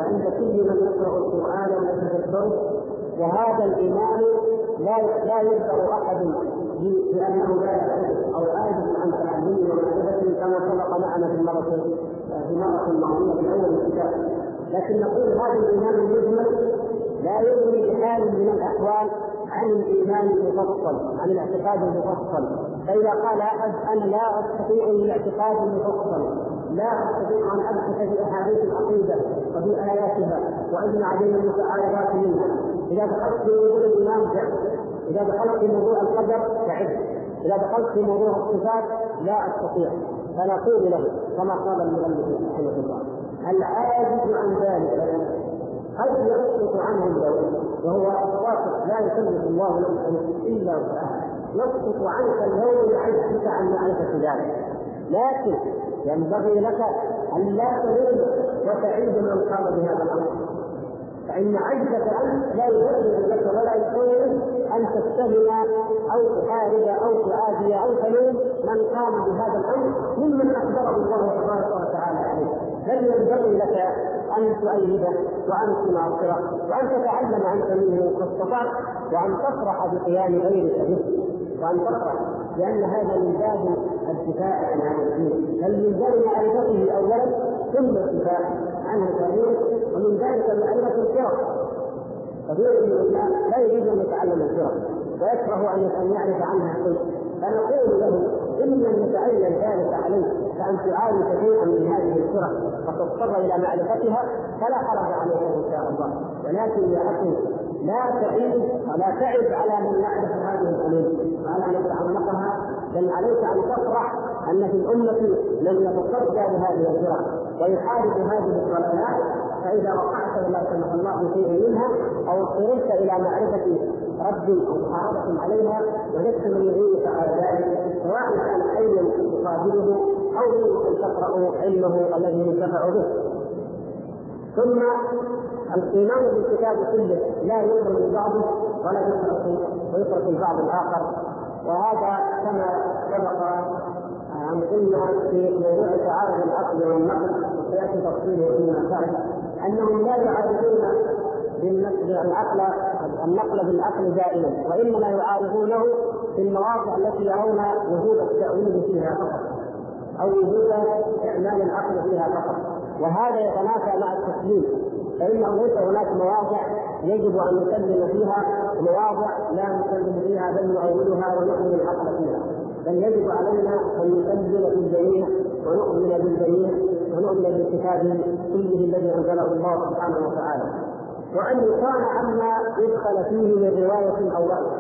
وعند كل من يقرأ القرآن ويتدبره. وهذا الإيمان لا يقدر أحد بأنه لا يعرف أو عاجز عن تعلمه ومعرفته كما سبق معنا في المرة الماضية في أول الكتاب. لكن نقول هذا الإيمان المجمل لا يغني بحال من الأحوال عن الإيمان المفصل، عن الاعتقاد المفصل. فإذا قال أحد أنا لا أستطيع الاعتقاد المفصل، لا أستطيع أن أبحث في أحاديث العقيدة وفي آياتها وأجمع بين المتعارضات منها، إذا دخلت في موضوع الإيمان تعب، إذا دخلت في موضوع القدر تعب، إذا دخلت في موضوع الصفات لا أستطيع. فنقول له كما قال المؤلف رحمه الله العاجز عن ذلك قد يسقط عنه اليوم، وهو واقع لا يكلف الله نفسا الا وسعها، يسقط عنك اليوم لعجزك عن معرفه ذلك. لكن ينبغي لك ان لا تريد وتعيد من قام بهذا الامر، فان عجزك انت لا يبرر لك ولا يحول ان تستغنى او تحارب او تعادي او تلوم من قام بهذا الامر ممن اخبره الله تبارك وتعالى عليه. بل ينبغي لك أن تؤيده وأن تناصره وأن تتعلم أنت منه ما استطعت، وأن تفرح بقيام غيرك به، وأن تفرح لأن هذا من باب الدفاع عن هذا الدين، بل من باب معرفته أولا ثم الدفاع عنه ثانيا، ومن ذلك معرفة الفرق. كثير من الناس لا يريد أن يتعلم الفرق ويكره أن يعرف عنها شيء، فنقول له إن لم يتعين ذلك عليك فأن تعالج شيئا من هذه الفرق فتضطر إلى معرفتها فلا حرج عليك إن شاء الله. ولكن يا أخي لا تعيد ولا تعب على من يعرف هذه العلوم وعلى من يتعمقها، بل عليك أن تفرح أن في الأمة من يتصدى بهذه الفرق ويحارب هذه الضلالات. فإذا وقعت ولا سمح الله في شيء منها أو اضطررت إلى معرفة ربي أو محاربة عليها وجدت من يعينك على ذلك، سواء كان حيا تقابله أو يمكن تقرأ علمه الذي ينتفع به. ثم الإيمان بالكتاب كله لا يؤمن ببعضه ولا يترك البعض الآخر، وهذا كما سبق أن قلنا في موضوع تعارض العقل والنقل وسيأتي تفصيله فيما بعد أنهم لا يعارضون النقل بالعقل دائما، وإنما يعارضونه في المواضع التي يرون وجود التأويل فيها فقط أو وجود إعمال العقل فيها فقط، وهذا يتنافى مع التسليم، فإنه ليس هناك مواضع يجب أن نسلم فيها ومواضع لا نسلم فيها بل نؤولها ونؤمن العقل فيها، بل يجب علينا أن نسلم في الجميع ونؤمن بالجميع ونؤمن بالكتاب كله الذي أنزله الله سبحانه وتعالى، وأن يقال عما يدخل فيه من رواية أو رأي.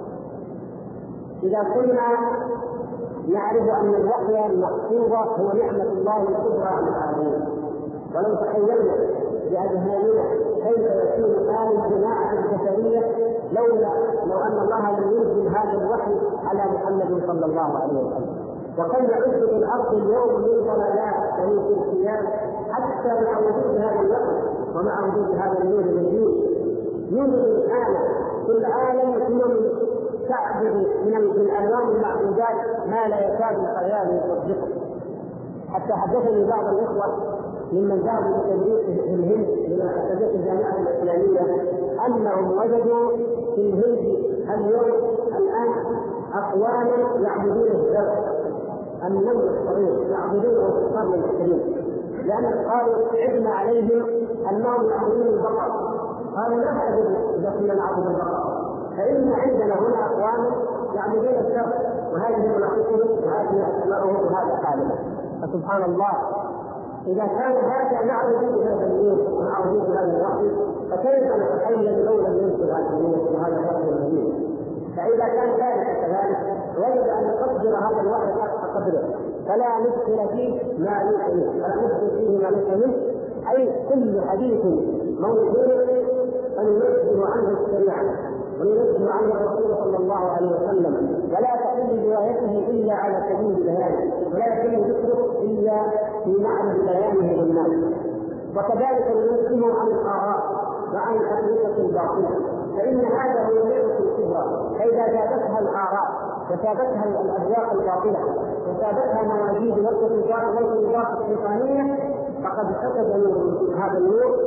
إذا كنا نعرف أن الوحي المقصود هو نعمة الله الكبرى على العالمين، ولو تخيلنا بأذهاننا كيف يكون حال الجماعة البشرية لو أن الله لم ينزل هذا الوحي على محمد صلى الله عليه وسلم، وكم يعز في الأرض اليوم من ضلالات ومن انقياد حتى مع وجود هذا الوحي ومع وجود هذا النور الجديد يوجد الآن في العالم أمم تعبد من الألوان المعبودات ما لا يكاد الخيال يصدقه. حتى حدثني بعض الإخوة ممن ذهبوا للتدريس في الهند لمؤسسات الجامعة الإسلامية أنهم وجدوا في الهند اليوم الآن أقواما يعبدون الزرع، النمل الصغير يعبدونه في القرن العشرين، لأن قالوا عدنا عليهم أنهم يعبدون البقر، قالوا لا نعبد إذا كنا نعبد البقر، فإن عندنا هنا أقوام يعبدون الزرع وهذه مناقصهم وهذه أسماءهم وهذا حالنا. فسبحان الله، إذا كان هذا نعبد بهذا النور ونعبد بهذا الوحي فكيف نتخيل لو لم ينزل هذا النور وهذا الوحي الجديد؟ فإذا كان ذلك كذلك وجب أن نقدر هذا الوحي حق قدره، فلا ندخل فيه ما ليس منه، فلا ندخل فيه ما ليس منه، أي كل حديث موجود فننزه عنه الشريعة وننزه عنه الرسول صلى الله عليه وسلم، ولا تحل روايته إلا على سبيل البيان، ولا يتم ذكره إلا في معنى بيانه للناس. وكذلك ننزه عن الآراء وعن الحقيقة الباطلة، فإن هذا هو النعمة الكبرى، فإذا زادتها الآراء وزادتها الأذواق الباطلة وزادتها مواجيد والإضافة الشيطانية فقد فسد هذا النور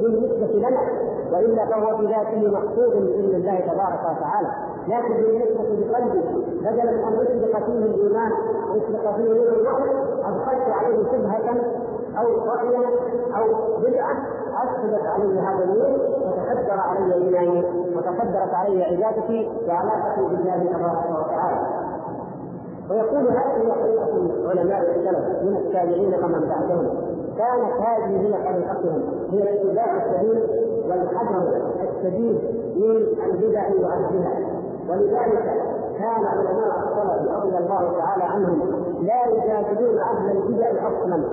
بالنسبة لنا، وإلا فهو في ذاته مقصود بإذن الله تبارك وتعالى. لكن بالنسبة لقلبي بدلا من أن يسبق فيه الإيمان يسبق فيه نور الوحي أدخلت عليه شبهة أو رأيا أو بدعة أفسدت علي هذا النور وتصدر علي إيماني وتصدرت علي عبادتي وعلاقتي بالله تبارك وتعالى. ويقول هذه حقيقة علماء السلف من التابعين ومن بعدهم، كانت هذه هي طريقتهم، هي الاتباع السبيل والحذر الشديد من البدع واهلها. ولذلك كان علماء السلف رضي الله تعالى عنهم لا يجادلون اهل البدع اصلا،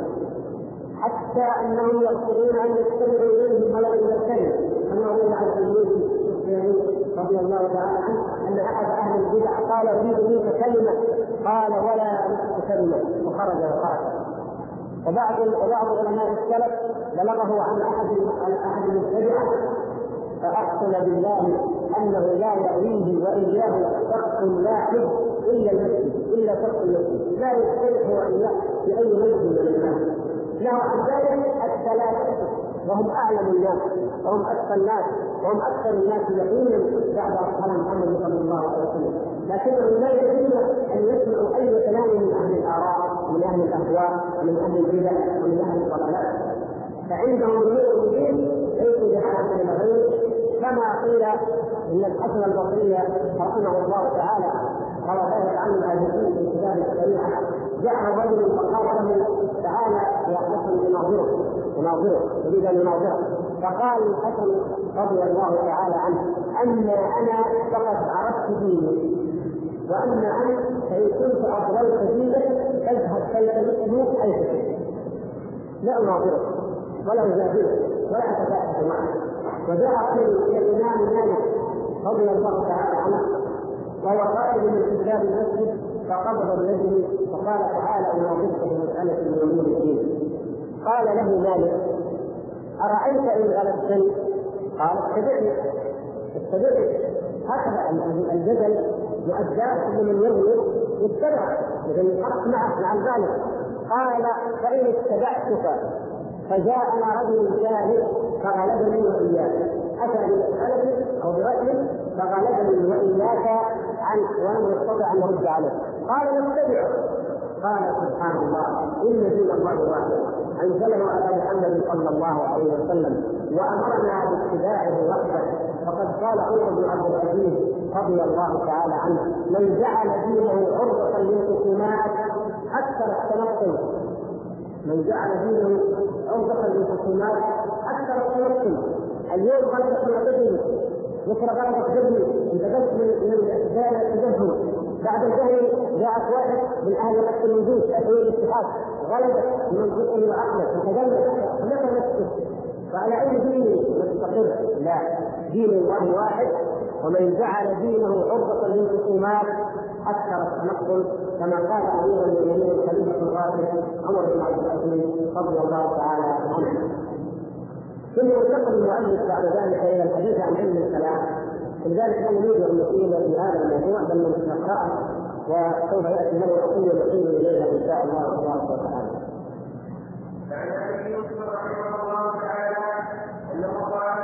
حتى انهم يقصدون ان يستمعوا اليه ملأ الكلم. انه عن رضي الله تعالى عنه ان احد اهل البدع قال اريد منك كلمه، قال ولا نصف كلمه، وخرج وخرج. وبعض علماء السلف بلغه عن احد المبتدعه فاقسم بالله انه لا يأويه واياه شخص واحد الا المسجد، الا شخص المسجد، لا يختلف واياه في اي مسجد من الناس. له عن ذلك الثلاثه وهم اعلم الناس وهم اتقى الناس وهم اكثر الناس يقينا بعد اصحاب محمد صلى الله عليه وسلم، لكنهم لا يجوز ان يسمعوا اي كلام من اهل الاراء ومن اهل الاهواء ومن اهل البدع ومن اهل الضلالات. فعندهم ظهور الدين ليسوا بحاجه الى غيره، كما قيل ان الحسن البصري رحمه الله تعالى روى ذلك عن الآجرين في كتاب الشريعه، جاء رجل فقال له تعالى يا حسن يناظره يريد ان يناظره، فقال الحسن رضي الله تعالى عنه انا فقد عرفت ديني، واما انت فان كنت اضللت دينك اذهب فلتمسه اي شيء، لا اناظره ولا اجادله ولا اتفاعل معه. وجاء رجل الى الامام مالك رضي الله تعالى عنه وهو قائد من كتاب المسجد فقبض بيده فقال تعالى اناظرك في مساله من امور الدين. قال له مالك ارايت ان غلبتني؟ قال اتبعني. هكذا الجدل مؤداه من يغلب يتبع، اذا الحق مع ذلك. قال فان اتبعتك فجاءنا رجل ثالث فغلبني واياك، اتى بمساله او براي فغلبني واياك عنه ولم يستطع ان نرد عليه، قال نتبعه. قال سبحان الله ان دين الله واحد انزله على محمد صلى الله عليه وسلم وامرنا باتباعه وحده. فقد قال عمر بن عبد العزيز رضي الله تعالى عنه من جعل دينه عرضه للخصومات اكثر التنقل، من جعل دينه عرضه للخصومات اكثر التنقل. اليوم غلبت معتدل بكره غلبت جبني، انتقلت من الاعتدال الى التجهل، بعد الجهل جاءت واحد من اهل نفس الوجود تأثير الاتحاد غلبت من جزء وعقله وتجلت فمتى نفسه. فعلى اي دين مستقر؟ لا، دين الله واحد. ومن جعل دينه عرضة للخصومات اكثر التنقل، كما قال امير المؤمنين الخليفة الراشد عمر بن عبد العزيز رضي الله تعالى عنه. ثم ينتقل المؤلف بعد ذلك الى الحديث عن علم الكلام، لذلك لا نريد ان نطيل في هذا الموضوع بل نقرأه وسوف ياتي له وقيل نحيل اليها ان شاء الله تبارك وتعالى. فعن ابي يوسف رحمه الله تعالى انه قال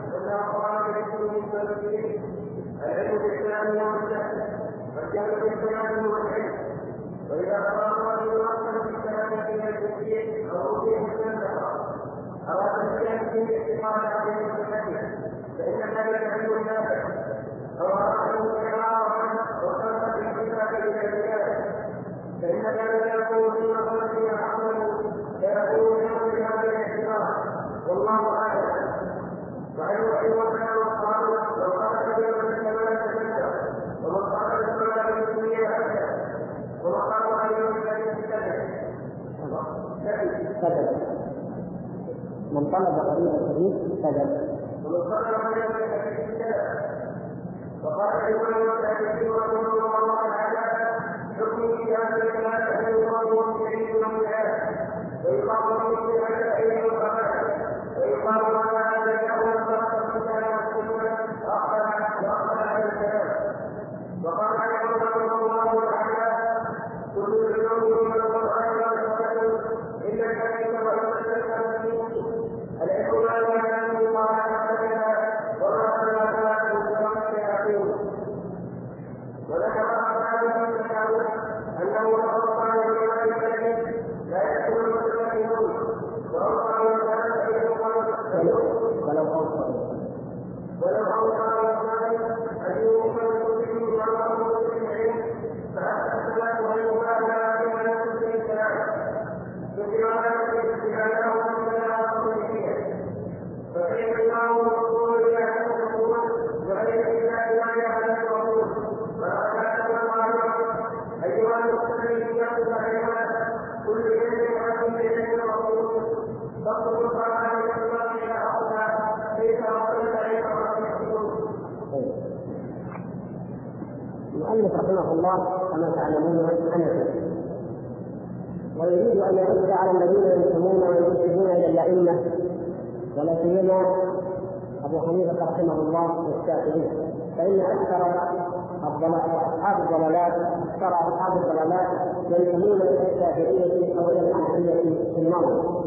العلم بالكلام والجهل والجهل بالكلام والعلم، واذا قرأ رجل اصلا بالكلام الى الجزئيه او فيه النظر اراد الكلام فيه الاعتقاد عليه الحديث فان ذلك علم نافع، او اراد الكلام وخلق الكتاب الى الزياده فان ذلك يكون في مقامه عمله فيكون في هذا الاعتقاد والله اعلم. وعن وحي والصحابه وقال كبير كما تذكر ومن قال الصلاه بالدنيا ابدا وقال غير ذلك كذب من طلب قريب الحديث كذب ومن قال غير ذلك كذب. وقال الامام الشافعي رحمه الله تعالى حكم في هذا الكلام ان يقال ومسعيد ومعاد ويقال ومسعيد ايضا وقال ويقال على هذا الكلام وقال عليه رحمه الله تعالى كل العلوم من القرآن والسنة إلا الحديث والسنة العلم ما لا يعلم المؤلف رحمه الله كما تعلمون حنفي، ويريد ان يرد على الذين ينسبون وينسبون الى الائمه ولا سيما ابو حنيفه رحمه الله والشافعي، فان اكثر اصحاب الضلالات ينسبون الى الشافعيه او الى الحنفيه في النظر.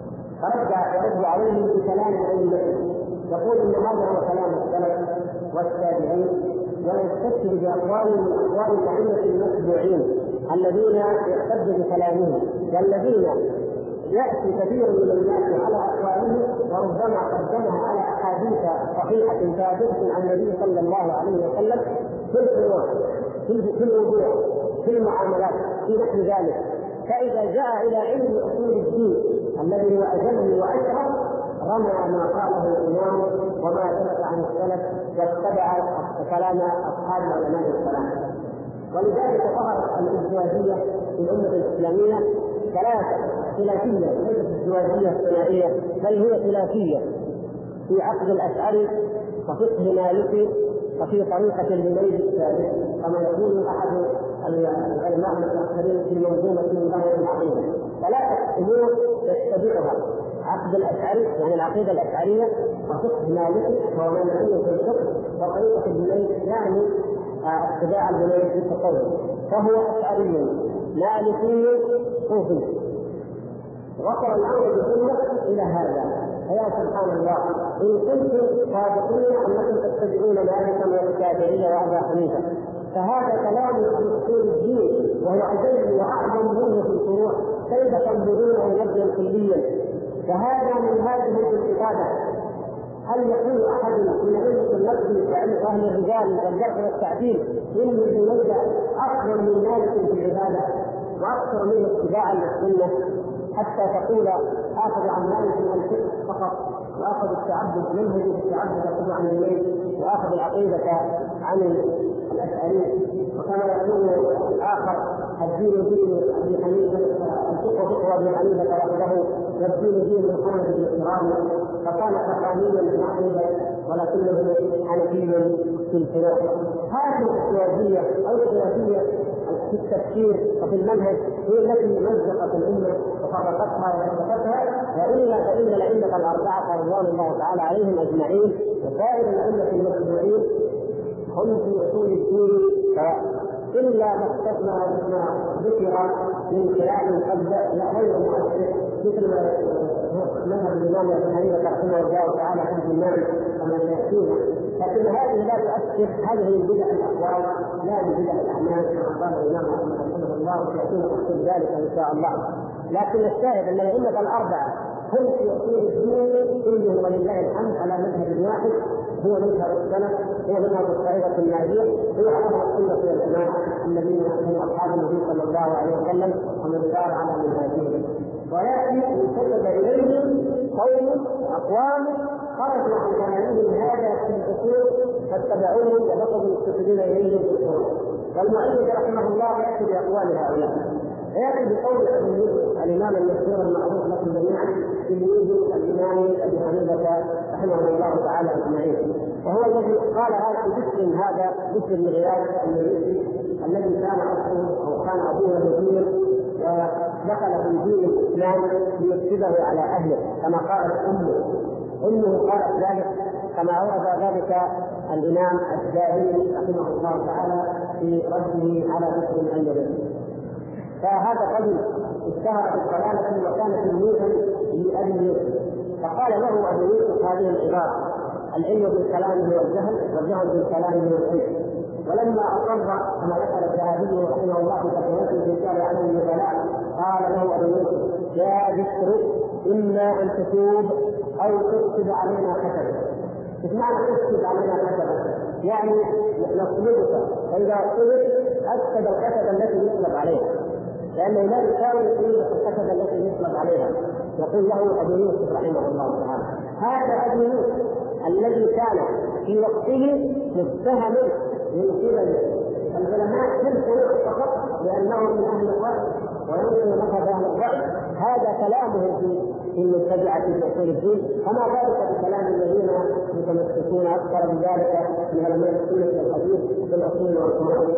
يرد عليهم بكلام ائمته، يقول ان هذا هو كلام السلف والتابعين، ويستشهد باقوال من اقوال الائمه المتبوعين الذين يحتج بكلامهم، والذين ياتي كثير من الناس على اقوالهم وربما قدمها على احاديث صحيحه ثابته عن النبي صلى الله عليه وسلم في الفروع، في الوضوء، في المعاملات، في نحو ذلك. فاذا جاء الى علم اصول الدين الذي هو اجل واشرف رمى ما قاله الامام وما ثبت عن السلف واتبع كلام اصحاب علماء الكلام. ولذلك ظهرت الازدواجيه في الامه الاسلاميه ثلاثه خلافيه، ليست ازدواجيه ثنائيه بل هي خلافيه في عقد الاشعري وفقه مالكي وفي طريقه الجنيد الثالث، كما يقول احد العلماء المتاخرين في منظومه من ظاهر العقيده. ثلاثه امور يتبعها عقد الاشعري يعني العقيده الاشعريه، وفقه مالكي وهو مالكي في الفقه، وطريقه الجنيد يعني اتباع الجنيد في التصوف، فهو اشعري مالكي صوفي. وصل الامر بالامه الى هذا. فيا سبحان الله، ان كنتم صادقين انكم تتبعون مالكا والشافعي وابا حنيفه، فهذا كلام في اصول الدين وهو اجل واعظم منه في الفروع، كيف تنظرونه نبذا كليا؟ فهذا من هذه الانتقادات. هل يقول احد من علم النقد وعلم اهل الرجال والجرح والتعديل ان الجنيد افضل من مالك في العباده واكثر منه اتباعا للسنه، حتى تقول اخذ عن مالك الفقه فقط، واخذ التعبد منه التعبد ياخذ عن الجنيد، واخذ العقيده عن الاشعري. وكما يقول اخر الدين دين ابي حنيفه، الفقه فقه ابي حنيفه وحده، والدين دين محمد بن اسرائيل، فكان فقانيا في العقيده ولكنه حنفيا في الفروع. هذه الازدواجيه او الخلافيه في التفكير وفي المنهج هي التي مزقت الامه وفرقتها وفرقتها، والا فان الائمه الاربعه رضوان الله تعالى عليهم اجمعين وسائر الائمه المتبوعين هم في اصول الدين سواء، الا ما استثنى ما ذكر من كلام غير مؤثر مثل مذهب الامام ابي حنيفه رحمه الله تعالى في المال كما سياتينا. لكن هذه لا تؤثر، هذه البدع الاقوال لا ببدع الاعمال كما قال الامام احمد رحمه الله، وسياتينا تفصيل ذلك ان شاء الله. لكن الشاهد ان الائمه الاربعه هم في اصول الدين كلهم ولله الحمد على مذهب واحد، هو مذهب السلف، هو مذهب الطائفه الناجيه، هو على السنه والجماعه الذين هم اصحاب النبي صلى الله عليه وسلم ومن سار على منهجهم. ولكن انتسب اليهم قوم اقوام خرجوا عن كلامهم هذا في الاصول فاتبعوهم وبقوا مستفيدين اليهم في الفروع. والمؤلف رحمه الله ياتي باقوال هؤلاء، ياتي بقول الامام المشهور المعروف لكم جميعا تلميذ الامام ابي حنيفه رحمه الله تعالى اجمعين، وهو الذي قال هذا بشر بن غياث الذي كان اصله او كان ابوه يهوديا ودخل في دين الاسلام ليفسده على اهله كما قالت امه قالت ذلك، كما اورد ذلك الامام الشافعي رحمه الله تعالى في رده على بشر بن غياث. فهذا رجل اشتهر بالضلاله وكان تلميذا لابي يوسف، فقال له ابو يوسف هذه العباره: العلم بالكلام والجهل والجهل بالكلام والعلم. ولما اقر كما ذكر الذهبي رحمه الله في تقريره في كتاب عن النبلاء قال له ابو يوسف: يا بشر اما ان تتوب او تكتب علينا كتبا. ايش معنى تكتب علينا كتبا؟ يعني نطلبك، فاذا طلب اكتب الكتب التي يطلب عليها، لانه لا يساوي الكتب التي يطلب عليها. يقول له ابو يوسف رحمه الله تعالى: هذا ابو يوسف الذي كان في وقته متهم من قبل العلماء في الفروع فقط لانه من اهل الراي وينقل مذهب اهل الراي، هذا كلامه في المتبعة في أصول الدين، فما ذلك بكلام الذين يتمسكون أكثر بذلك من علماء السنة والحديث في الأصول والفروع.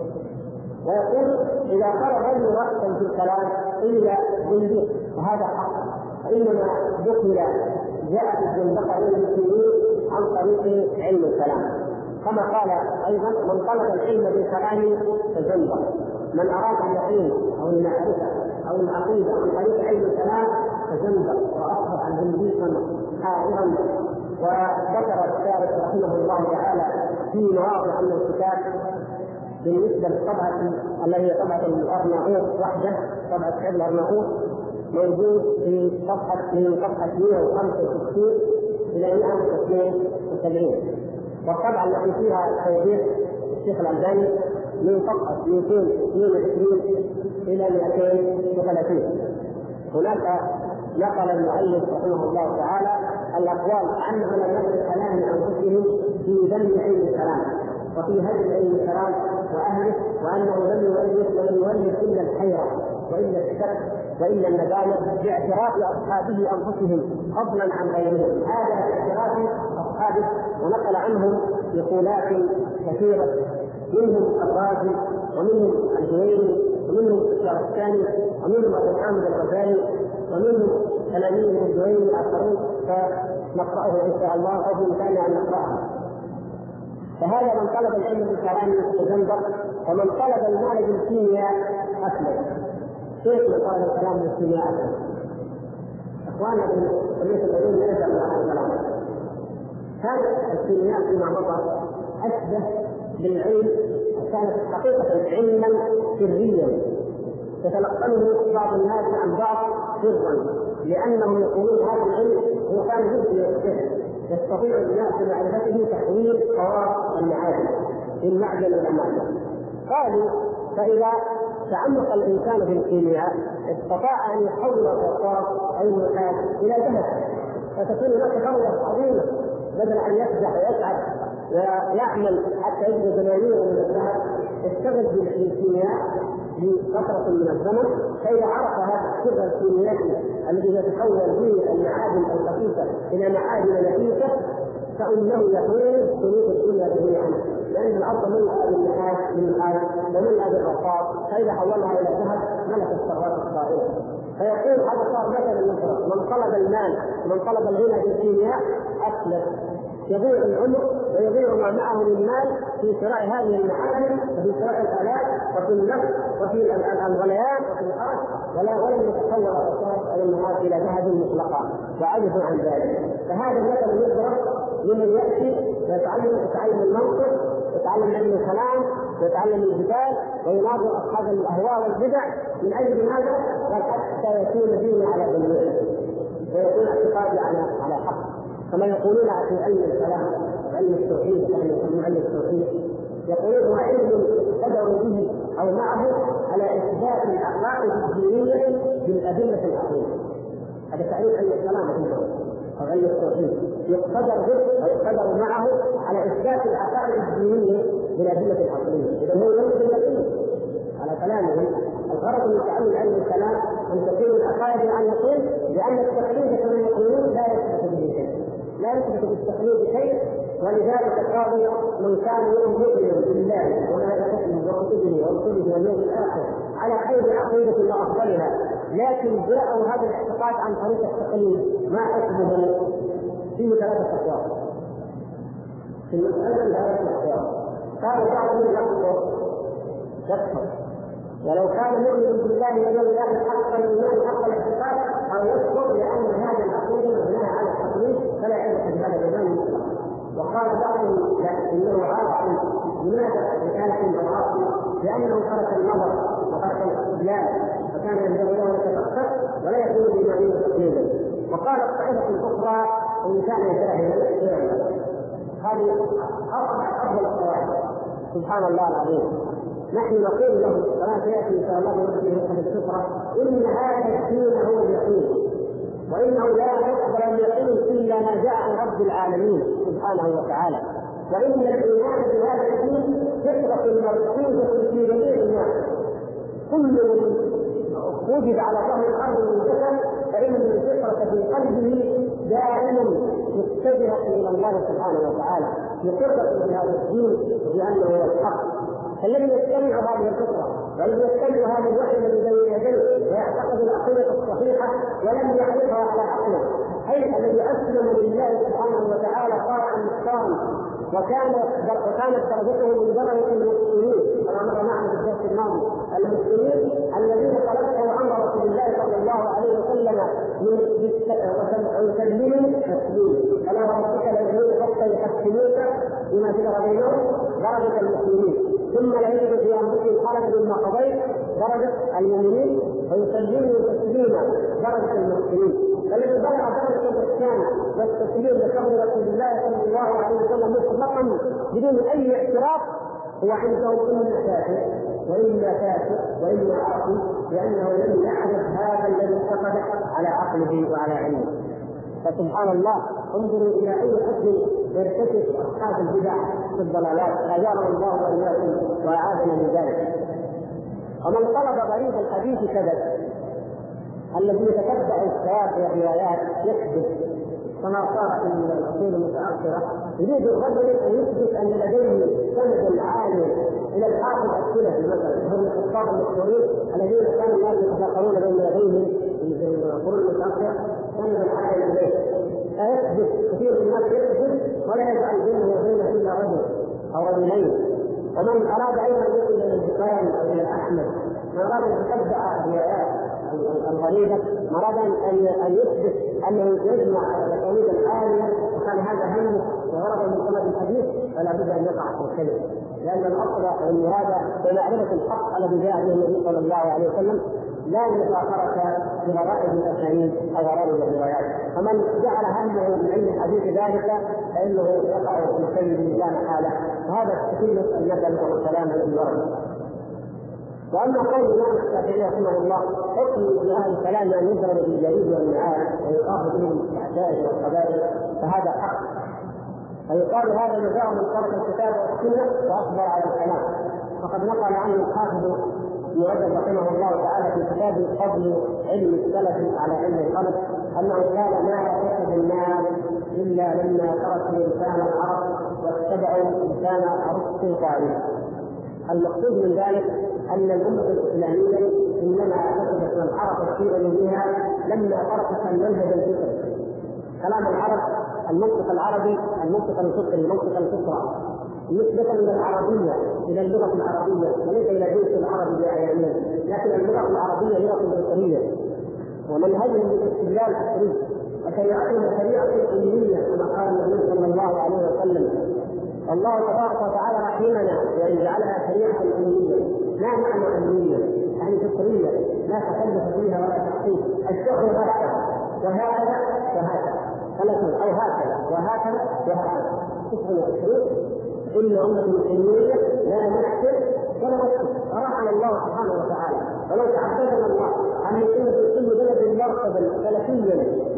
ويقول إذا قال غير رأسا في الكلام إلا زنديق، وهذا حق، فإنما دخل جاء الزندقة إلى المسلمين عن طريق علم الكلام، كما قال أيضا من طلب العلم بالكلام تزندق، من أراد اليقين أو المعرفة أو العقيدة عن طريق علم الكلام تزندق وأصبح زنديقا حائرا. وذكر الشارح رحمه الله تعالى في مواضع من الكتاب بالنسبة للطبعة التي هي طبعة الأرناؤوط وحده، طبعة حفظ الأرناؤوط، موجود في صفحة 165 إلى 172، والطبعة التي فيها توضيح الشيخ الألباني من صفحة 222 إلى 230. هناك نقل المؤلف رحمه الله تعالى الأقوال عن علماء الكلام أنفسهم في ذم علم الكلام وفي هدم علم الكلام وأهله، وأنه لم يولد إلا الحيرة وإلا الشك وإلا الندامة باعتراف أصحابه أنفسهم فضلا عن غيرهم. هذا اعتراف أصحابه، ونقل عنهم نقولات كثيرة، منهم الرازي ومنهم الجويني ومنهم الشعرستاني ومنهم أبو حامد الغزالي ومنهم تلاميذ الجويني الآخرون، فنقرأه إن شاء الله أو بإمكاننا أن نقرأها. فهذا من طلب العلم بالكلام تزندق، ومن طلب المال بالكيمياء أسلم. كيف من طلب الكلام بالكيمياء أسلم؟ أخواننا في كلية العلوم يرجع مع الكلام. هذا الكيمياء فيما مضى أشبه بالعلم، كانت حقيقة علما سريا يتلقنه بعض الناس عن بعض سرا، لأنهم يقولون هذا العلم هو كان جزء السر، يستطيع الناس بمعرفته تحويل خواص المعادن من معدن إلى معدن. قالوا فإذا تعمق الإنسان في الكيمياء استطاع أن يحول الرصاص أو النحاس إلى ذهب، فتكون هناك ثروة عظيمة، بدل أن يفزع ويسعد ويعمل حتى يجد دنانير من الذهب، اشتغل بالكيمياء لفترة من الزمن، فإذا عرف هذا السر الكيميائي الذي يتحول به المعادن الخفيفة إلى معادن نفيسة، فإنه يحول سلوك الدنيا جميعا، لأن الأرض ملأى بالنحاس وملأى بالرصاص، فإذا حولها إلى ذهب ملك الثروات الطائلة. فيقول هذا صار مثلا من طلب المال ومن طلب الغنى بالكيمياء أفلس، يضيع العمر ويضيع ما معه من مال في شراء هذه المعادن وفي شراء الآلات وفي النفط وفي الغليان وفي الأرض، ولم يتحول الرصاص أو النحاس إلى ذهب مطلقا، وعجزوا عن ذلك. فهذا المثل يضرب لمن يأتي يتعلم المنطق، يتعلم علم الكلام، يتعلم الجدال، ويناظر أصحاب الأهواء والبدع من أجل ماذا؟ حتى يكون دينه على بينه ويكون اعتقاده على حق. كما يقولون في علم الكلام علم التوحيد، يعني يسمون علم التوحيد، يقولون هو علم بدأوا به أو معه على إثبات العقائد الدينية بالأدلة العقلية. هذا تعريف علم الكلام أو علم التوحيد، يقتدر به ويقتدر معه على إثبات العقائد الدينية بالأدلة العقلية. إذا هو ينقل اليقين على كلامه. الغرض من تعلم علم الكلام أن تكون العقائد عن يقين، لأن التقليد كما يقولون لا يثبت به شيء، لا يثبت بالتقليد شيء. ولذلك قالوا من كان يؤمن بالله وملائكته وكتبه ورسله واليوم الآخر على خير عقيدة وأفضلها، لكن جاءوا هذا الاعتقاد عن طريق التقليد ما حسبه فيه 3 أقوال في المسألة 3 أقوال. قال بعضهم يكفر ولو كان مؤمن بالله واليوم الآخر حقا الإيمان حق الاعتقاد، أو يكفر لأن هذا العقيدة مبناها على التقليد فلا يعرف بهذا الإيمان مطلقا. وقال بعضهم إنه عاصي. لماذا؟ لكان العاصي لأنه ترك النظر وترك الاستدلال، فكان ينبغي له أن يتفكر ولا يكون بإيمانه تقليدا. وقال الطائفة الأخرى إن كان جاهلا. هذه أفضل القواعد. سبحان الله العظيم. نحن نقول له كما سيأتي إن شاء الله في هذه الفكرة إن هذا الدين هو اليقين، وإنه لا يقبل اليقين إلا ما جاء عن رب العالمين سبحانه وتعالى، وإن الإيمان بهذا الدين فكرة مركوزة في جميع الناس. كل من وجد على ظهر الأرض من جسد فإن الفطرة في قلبه دائما متجهة إلى الله سبحانه وتعالى بقرة بهذا الدين بأنه هو الحق. فالذي يتبع هذه الفطرة والذي يتبع هذا الوحي الذي بين يديه ويعتقد العقيدة الصحيحة ولم يعرفها على عقله، أي الذي أسلم لله سبحانه وتعالى طاعا مختارا وكانت درجته من درجة المسلمين كما مر معنا في الدرس الماضي، المسلمين الذين تلقوا امر رسول الله صلى الله عليه وسلم ويسلموا تسليما، فلا وربك ليعلمون حتى يحكموك بما شجر بينهم درجة المسلمين، ثم لا يجد في انفسهم حرج مما قضيت درجة المؤمنين، ويسلموا تسليما درجة المسلمين. فالذي بلغ درجة الإحسان والتسليم لقول رسول الله صلى الله عليه وسلم مطلقا بدون أي اعتراف هو عندهم إما كافر وإما كافر وإما عاصي، لأنه لم يعرف هذا الذي اعتقد على عقله وعلى علمه. فسبحان الله، انظروا إلى أي حد يرتكب أصحاب البدع في الضلالات، أجارنا الله وإياكم وأعاذنا من ذلك. ومن طلب غريب الحديث كذب، الذي يتتبع الشواذ والروايات يكذب كما صار في العصور المتاخره، يريد الرجل ان يثبت ان لديه سند عالي الى الحافظ السلفي مثلا، هم الخطاب المشهورين الذين كانوا الناس يتفاخرون بين يديهم في القرون المتاخره سند عالي اليه، فيكذب كثير من الناس يكذب ولا يجعل بينه وبينه الا رجل او رجلين. ومن اراد ايضا ان يصل الى البخاري او الى احمد، من اراد ان يتبع الروايات الغريبة، مراد أن يثبت أنه يجمع الأسانيد العالية وكان هذا همه وغرض من طلب الحديث، فلا بد أن يقع في الكذب، لأن الأصل والمراد بمعرفة الحق الذي جاء به النبي صلى الله عليه وسلم لا مفاخرة بغرائب الأسانيد أو غرائب الروايات. فمن جعل همه من علم الحديث ذلك فإنه يقع في الكذب لا محالة، وهذا كثير النبي والسلام عليه وسلم. واما قول الامام الشافعي رحمه الله حكم لاهل الكلام ان يضرب بالجليد والنعال ويقاف بهم الاعداء والقبائل فهذا حق، فيقال هذا جزاء من ترك الكتاب والسنه واصبر على الكلام. فقد نقل عنه الحافظ ابن رجب رحمه الله تعالى في كتاب فضل علم السلف على علم الخلق انه قال ما يعتقد الناس الا لما تركوا لسان العرب واتبعوا لسان ارسطو طائفه. المقصود من ذلك أن الأمة الإسلامية إنما اعتقدت والعرب في علومها لما تركت المنهج الفطري. كلام العرب المنطق العربي، المنطق الفطري، المنطق الفطرة نسبة إلى العربية، إلى اللغة العربية، وليس إلى جنس العربي بأعيانه، لكن اللغة العربية لغة بشرية ومنهجهم بالاستدلال الفطري، وشريعتهم شريعة علمية كما قال النبي صلى الله عليه وسلم. الله تبارك وتعالى رحمنا وان جعلها شريعه علميه. ما معنى علميه؟ يعني فطريه لا تكلف فيها ولا تحقيق، الشهر هكذا وهكذا وهكذا 30 او هكذا وهكذا وهكذا 29 ان امه علميه لا نحسب ولا نكتب. فرحم الله سبحانه وتعالى، ولو تعبدنا الله ان يكون في كل بلد مرتبا فلكيا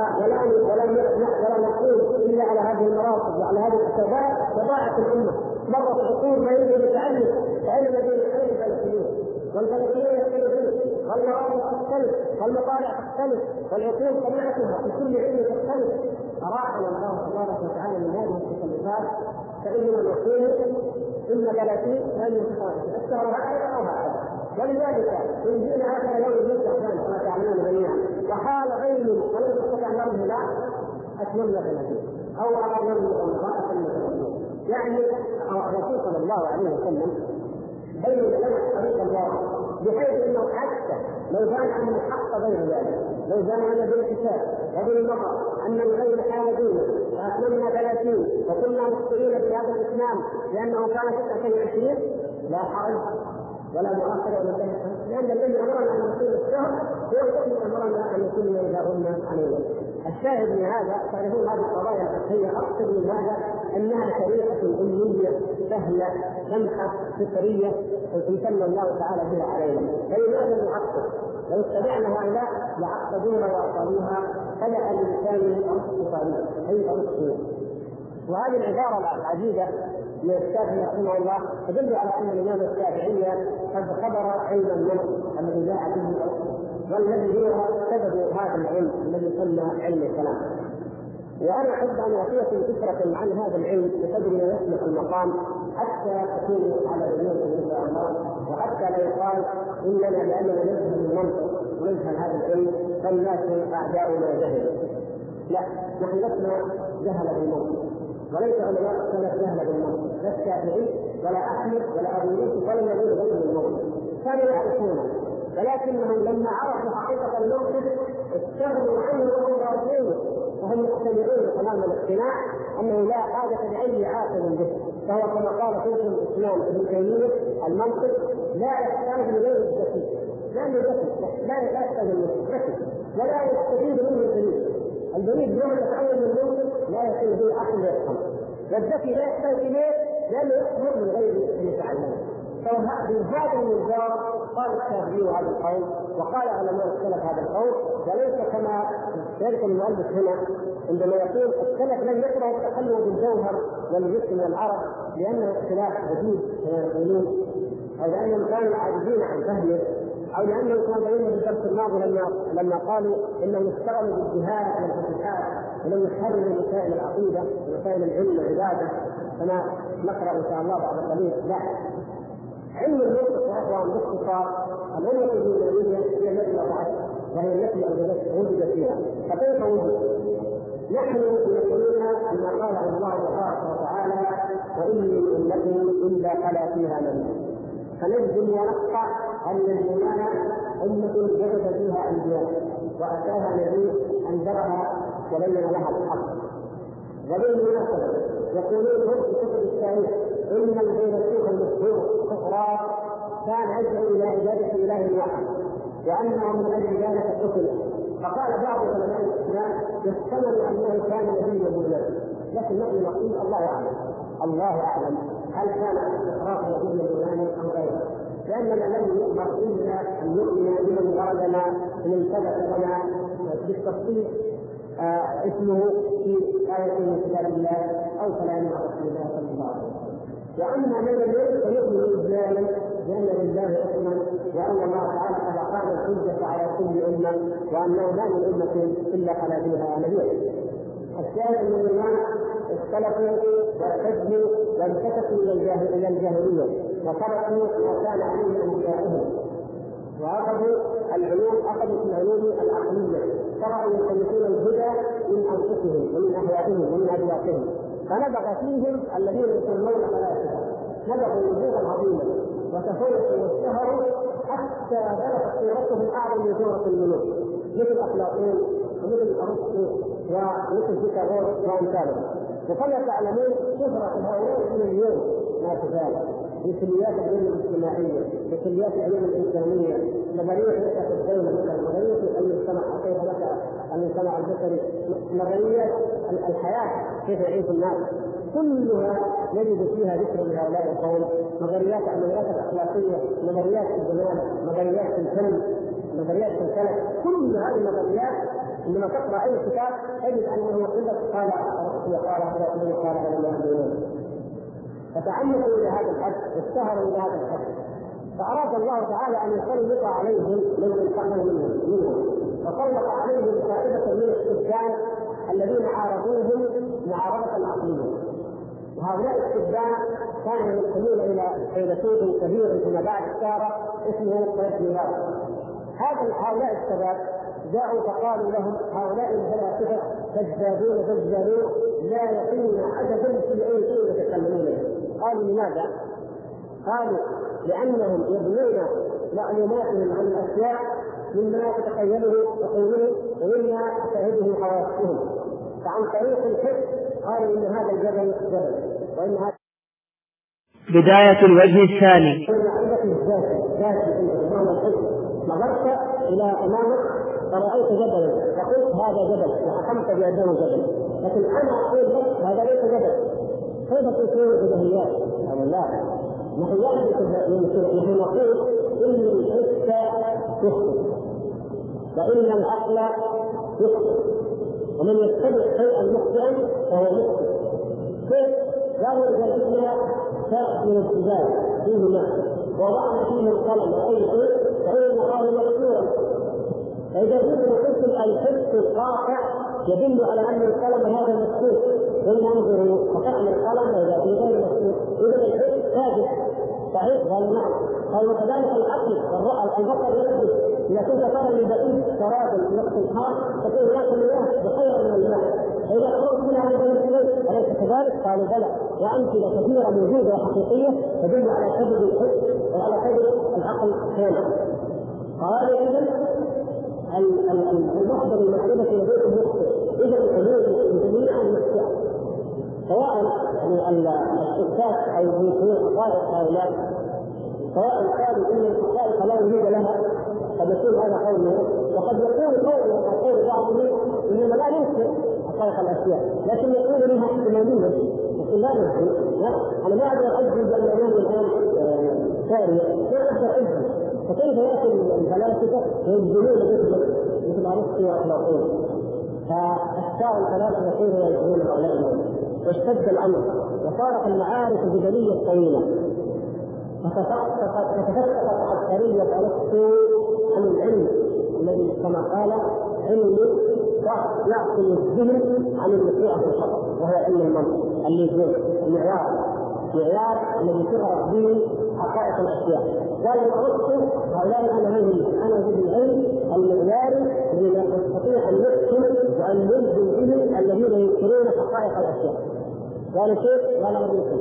ولا نقول الا على هذه المراقب وعلى هذه الحسابات تضاعف الامه. مرت العقول ما يجب يتعلم علم بين الخير الفلكيين والفلكيين يختلفون والمراقب تختلف والمطالع تختلف والعقول طبيعتها في كل علم تختلف. أراحنا الله تبارك وتعالى من هذه التكلفات، فإننا نقول إن 30 لن يتخالف الشهر هكذا أو هكذا. ولذلك إن جئنا هذا يوم المسلم كما تعلمون جميعا وحال غير ولم يستطع نرمه لا أتمنى 30 أو أرى امرأة مثلا. يعني الرسول صلى الله عليه وسلم بين لنا طريق الله بحيث انه حتى لو كان ان الحق غير ذلك، لو كان ان بالحساب وبالنظر ان الغير حاجين واتممنا 30 وكنا مخطئين في هذا الاسلام لانه كان 29 لا حرج ولا مؤخر ولا شيء، لان الذي امرنا ان نصير الشهر هو الذي امرنا ان يكون اذا غنى عليه. الشاهد من هذا تعرفون هذه القضايا الفقهيه اقصد من هذا انها شريعه علميه سهله سمحه فطريه امتن الله تعالى بها علينا. فلماذا نعقد؟ لو اتبعنا هؤلاء لعقدوها واصالوها فلا الانسان ارسطو طريق اي ارسطو. وهذه العباره العجيبه من الشافعي رحمه الله تدل على ان الامام الشافعي قد خبر علم النفس الذي جاء به والذي هو سبب هذا العلم الذي يسمى علم الكلام. وانا احب ان اعطيكم فكره عن هذا العلم بقدر ما يصلح المقام حتى تكونوا على علم ان شاء الله، وحتى لا يقال اننا لاننا نجهل المنطق ونجهل هذا العلم فالناس اعداؤنا جهل. لا، نحن لسنا جهل بالمنطق، وليس علماء السلف جهل بالمنطق، لا الشافعي ولا احمد ولا ابو يوسف ولا الذين غير المنطق كانوا يعرفونه، ولكنهم لما عرفوا حقيقه المنطق استغنوا عنه وهم راضين وهم مقتنعون تمام الاقتناع انه لا حاجه لاي عاقل به. فهو كما قال شيخ الاسلام ابن تيميه المنطق لا يحتاج لغير الذكي، لانه ذكي لا يحتاج للذكي ولا يستفيد منه الدليل. الدليل يوم يتعين من المنطق لا يكون به عقل يفهم، والذكي لا يحتاج اليه لانه يفهم من غير ان يتعلم. فبهذا المنظار قال الشافعي هذا القول، وقال علماء السلف هذا القول، وليس كما يذكر المؤلف هنا عندما يقول السلف لم يكره التخلق بالجوهر والجسم والعرق لانه اختلاف عجيب كما يقولون، او لانهم كانوا عاجزين عن فهمه، او لانهم كانوا بينهم في الدرس الماضي لما قالوا انهم اشتغلوا بالجهاد والفتوحات ولم يحرروا مسائل العقيده ومسائل العلم والعباده كما نقرا ان شاء الله بعد قليل. لا، علم المنطق يا اخوان باختصار الامه الدينيه هي التي وضعت وهي التي وجدت فيها. فكيف وجد؟ نحن نقولنا كما قال الله تبارك وتعالى وان من امه الا خلا فيها نبي، فنجزم ونقطع ان الايمان امه بعث فيها انبياء واتاها نبي انذرها وبين لها الحق. وبالمناسبه يقولون هم في كتب التاريخ ان الفيلسوف المشهور سقراط كان يدعو الى عباده اله واحد وانه من اجل ذلك قتل. فقال بعض علماء الاسلام يحتمل انه كان نبيا مبلغا، لكن نحن نقول الله اعلم. الله اعلم هل كان سقراط نبيا مبلغا ام غيره، لاننا لم نؤمر الا ان نؤمن بمن وردنا من ثبت لنا بالتفصيل اسمه في آية من كتاب الله أو كلام رسول الله صلى الله عليه وسلم. وأما من الليل فيؤمن إجمالا لأن لله حكما وأن الله تعالى قد أقام الحجة على كل أمة وأنه ما من أمة إلا خلا فيها نبي. الشاهد من الإيمان اختلفوا واحتجوا وانتكسوا إلى الجاهلية وتركوا ما كان عليه أنبياؤهم وأخذوا العلوم، أخذوا في العلوم العقلية، شرعوا يخلقون الهدى من أنفسهم ومن أهوائهم ومن أذواقهم، فنبغ فيهم الذين يسمون فلاسفة، نبغوا نبوغا عظيما وتفوقوا واشتهروا حتى بلغت صورتهم أعظم من صورة الملوك مثل أفلاطون ومثل أرسطو ومثل فيثاغورس وأمثالهم. وكما تعلمون شهرة هؤلاء من اليوم لا تزال بكليات العلوم الاجتماعيه، بكليات العلوم الانسانيه، نظريه نشاه الدوله مثلا، نظريه المجتمع كيف نشا المجتمع البشري، نظريات الحياه كيف يعيش الناس، كلها نجد فيها ذكر لهؤلاء القوم. نظريات العمليات الاخلاقيه، نظريات في الجمال، نظريات في الفن، نظريات في الفلك، كل هذه النظريات عندما تقرا اي كتاب تجد انه يقول لك قال ارسطو قال افلاطون قال علماء. فتعمقوا الى هذا الحد واشتهروا الى هذا الحد، فاراد الله تعالى ان يسلط عليهم من انتقموا منهم وسلط عليهم طائفه من الشبان الذين عارضوهم معارضه عقليه. وهؤلاء الشبان كانوا ينتمون الى فيلسوف كبير فيما بعد صار اسمه قيس. هؤلاء الشباب جاءوا فقالوا لهم هؤلاء الفلاسفه كذابون لا يقيمون عددا في اي شيء يتكلمون به. قالوا لماذا؟ قالوا لانهم يبنون معلوماتهم عن الاشياء مما تتخيله عقولهم ومما تشاهده حواسهم، فعن طريق الحس قالوا ان هذا الجبل وان هذا بداية الوجه الثاني. معرفة الذات نظرت إلى أمامك فرأيت جبلا فقلت هذا جبل وحكمت بأنه جبل، لكن أنا أقول لك هذا ليس جبل. كيف تكون بدهيات؟ أو لا، نحن نقول إن الحس يخطئ وإن العقل يخطئ، ومن يتبع شيئا مخطئا فهو مخطئ. كيف؟ قالوا إذا جئنا شاء من الجبال فيه ماء وضعنا فيه القلم أي شيء فإن قال مكسورا فإذا جئت قلت الحس القاطع يدل على أن القلم هذا مكتوب، ثم انظروا فتحمل القلم وإذا في غير مكتوب، إذا الحس ثابت صحيح. قالوا نعم. قالوا وكذلك العقل البصر يثبت. إذا كنت ترى من بعيد سرابا في وقت الحار تكون هناك المياه بخير من الماء، فإذا خرجت منها من بين السبيل أليس كذلك؟ قالوا بلى، وأمثلة كثيرة موجودة وحقيقية تدل على كذب الحس وعلى كذب العقل كامل. قالوا إذا المصدر المعرفة لديكم مخطئ، إذا الحلول جميعا مخطئة، سواء الشتات أو يكون حقائق هؤلاء، سواء قالوا إن الحقائق لا وجود لها قد يكون هذا قوله، وقد يكون قوله أو قول بعضهم إنما لا ينكر حقائق الأشياء لكن يقول لها احتمالية، لكن لا ننكر. أنا ما أقدر أجزم بأن اليوم الآن سارية، لا أقدر أجزم، فكيف يأتي الفلاسفة ويجزمون مثل أرسطو وأفلاطون؟ فأشياء الفلاسفة كيف يجزمون هؤلاء؟ واشتد الأمر وصارت المعارك الجدلية طويلة، فتفتقت عبقرية أرسطو عن العلم الذي كما قال علم يعقل الذهن عن الوقوع في الخطأ، وهو علم المنطق اللي المعيار الذي تعرف به حقائق الاشياء. قال ارسطو هؤلاء انا بالعلم المعياري الذي يستطيع ان يحكم وان يلزم به الذين ينكرون حقائق الاشياء. قال كيف؟ قال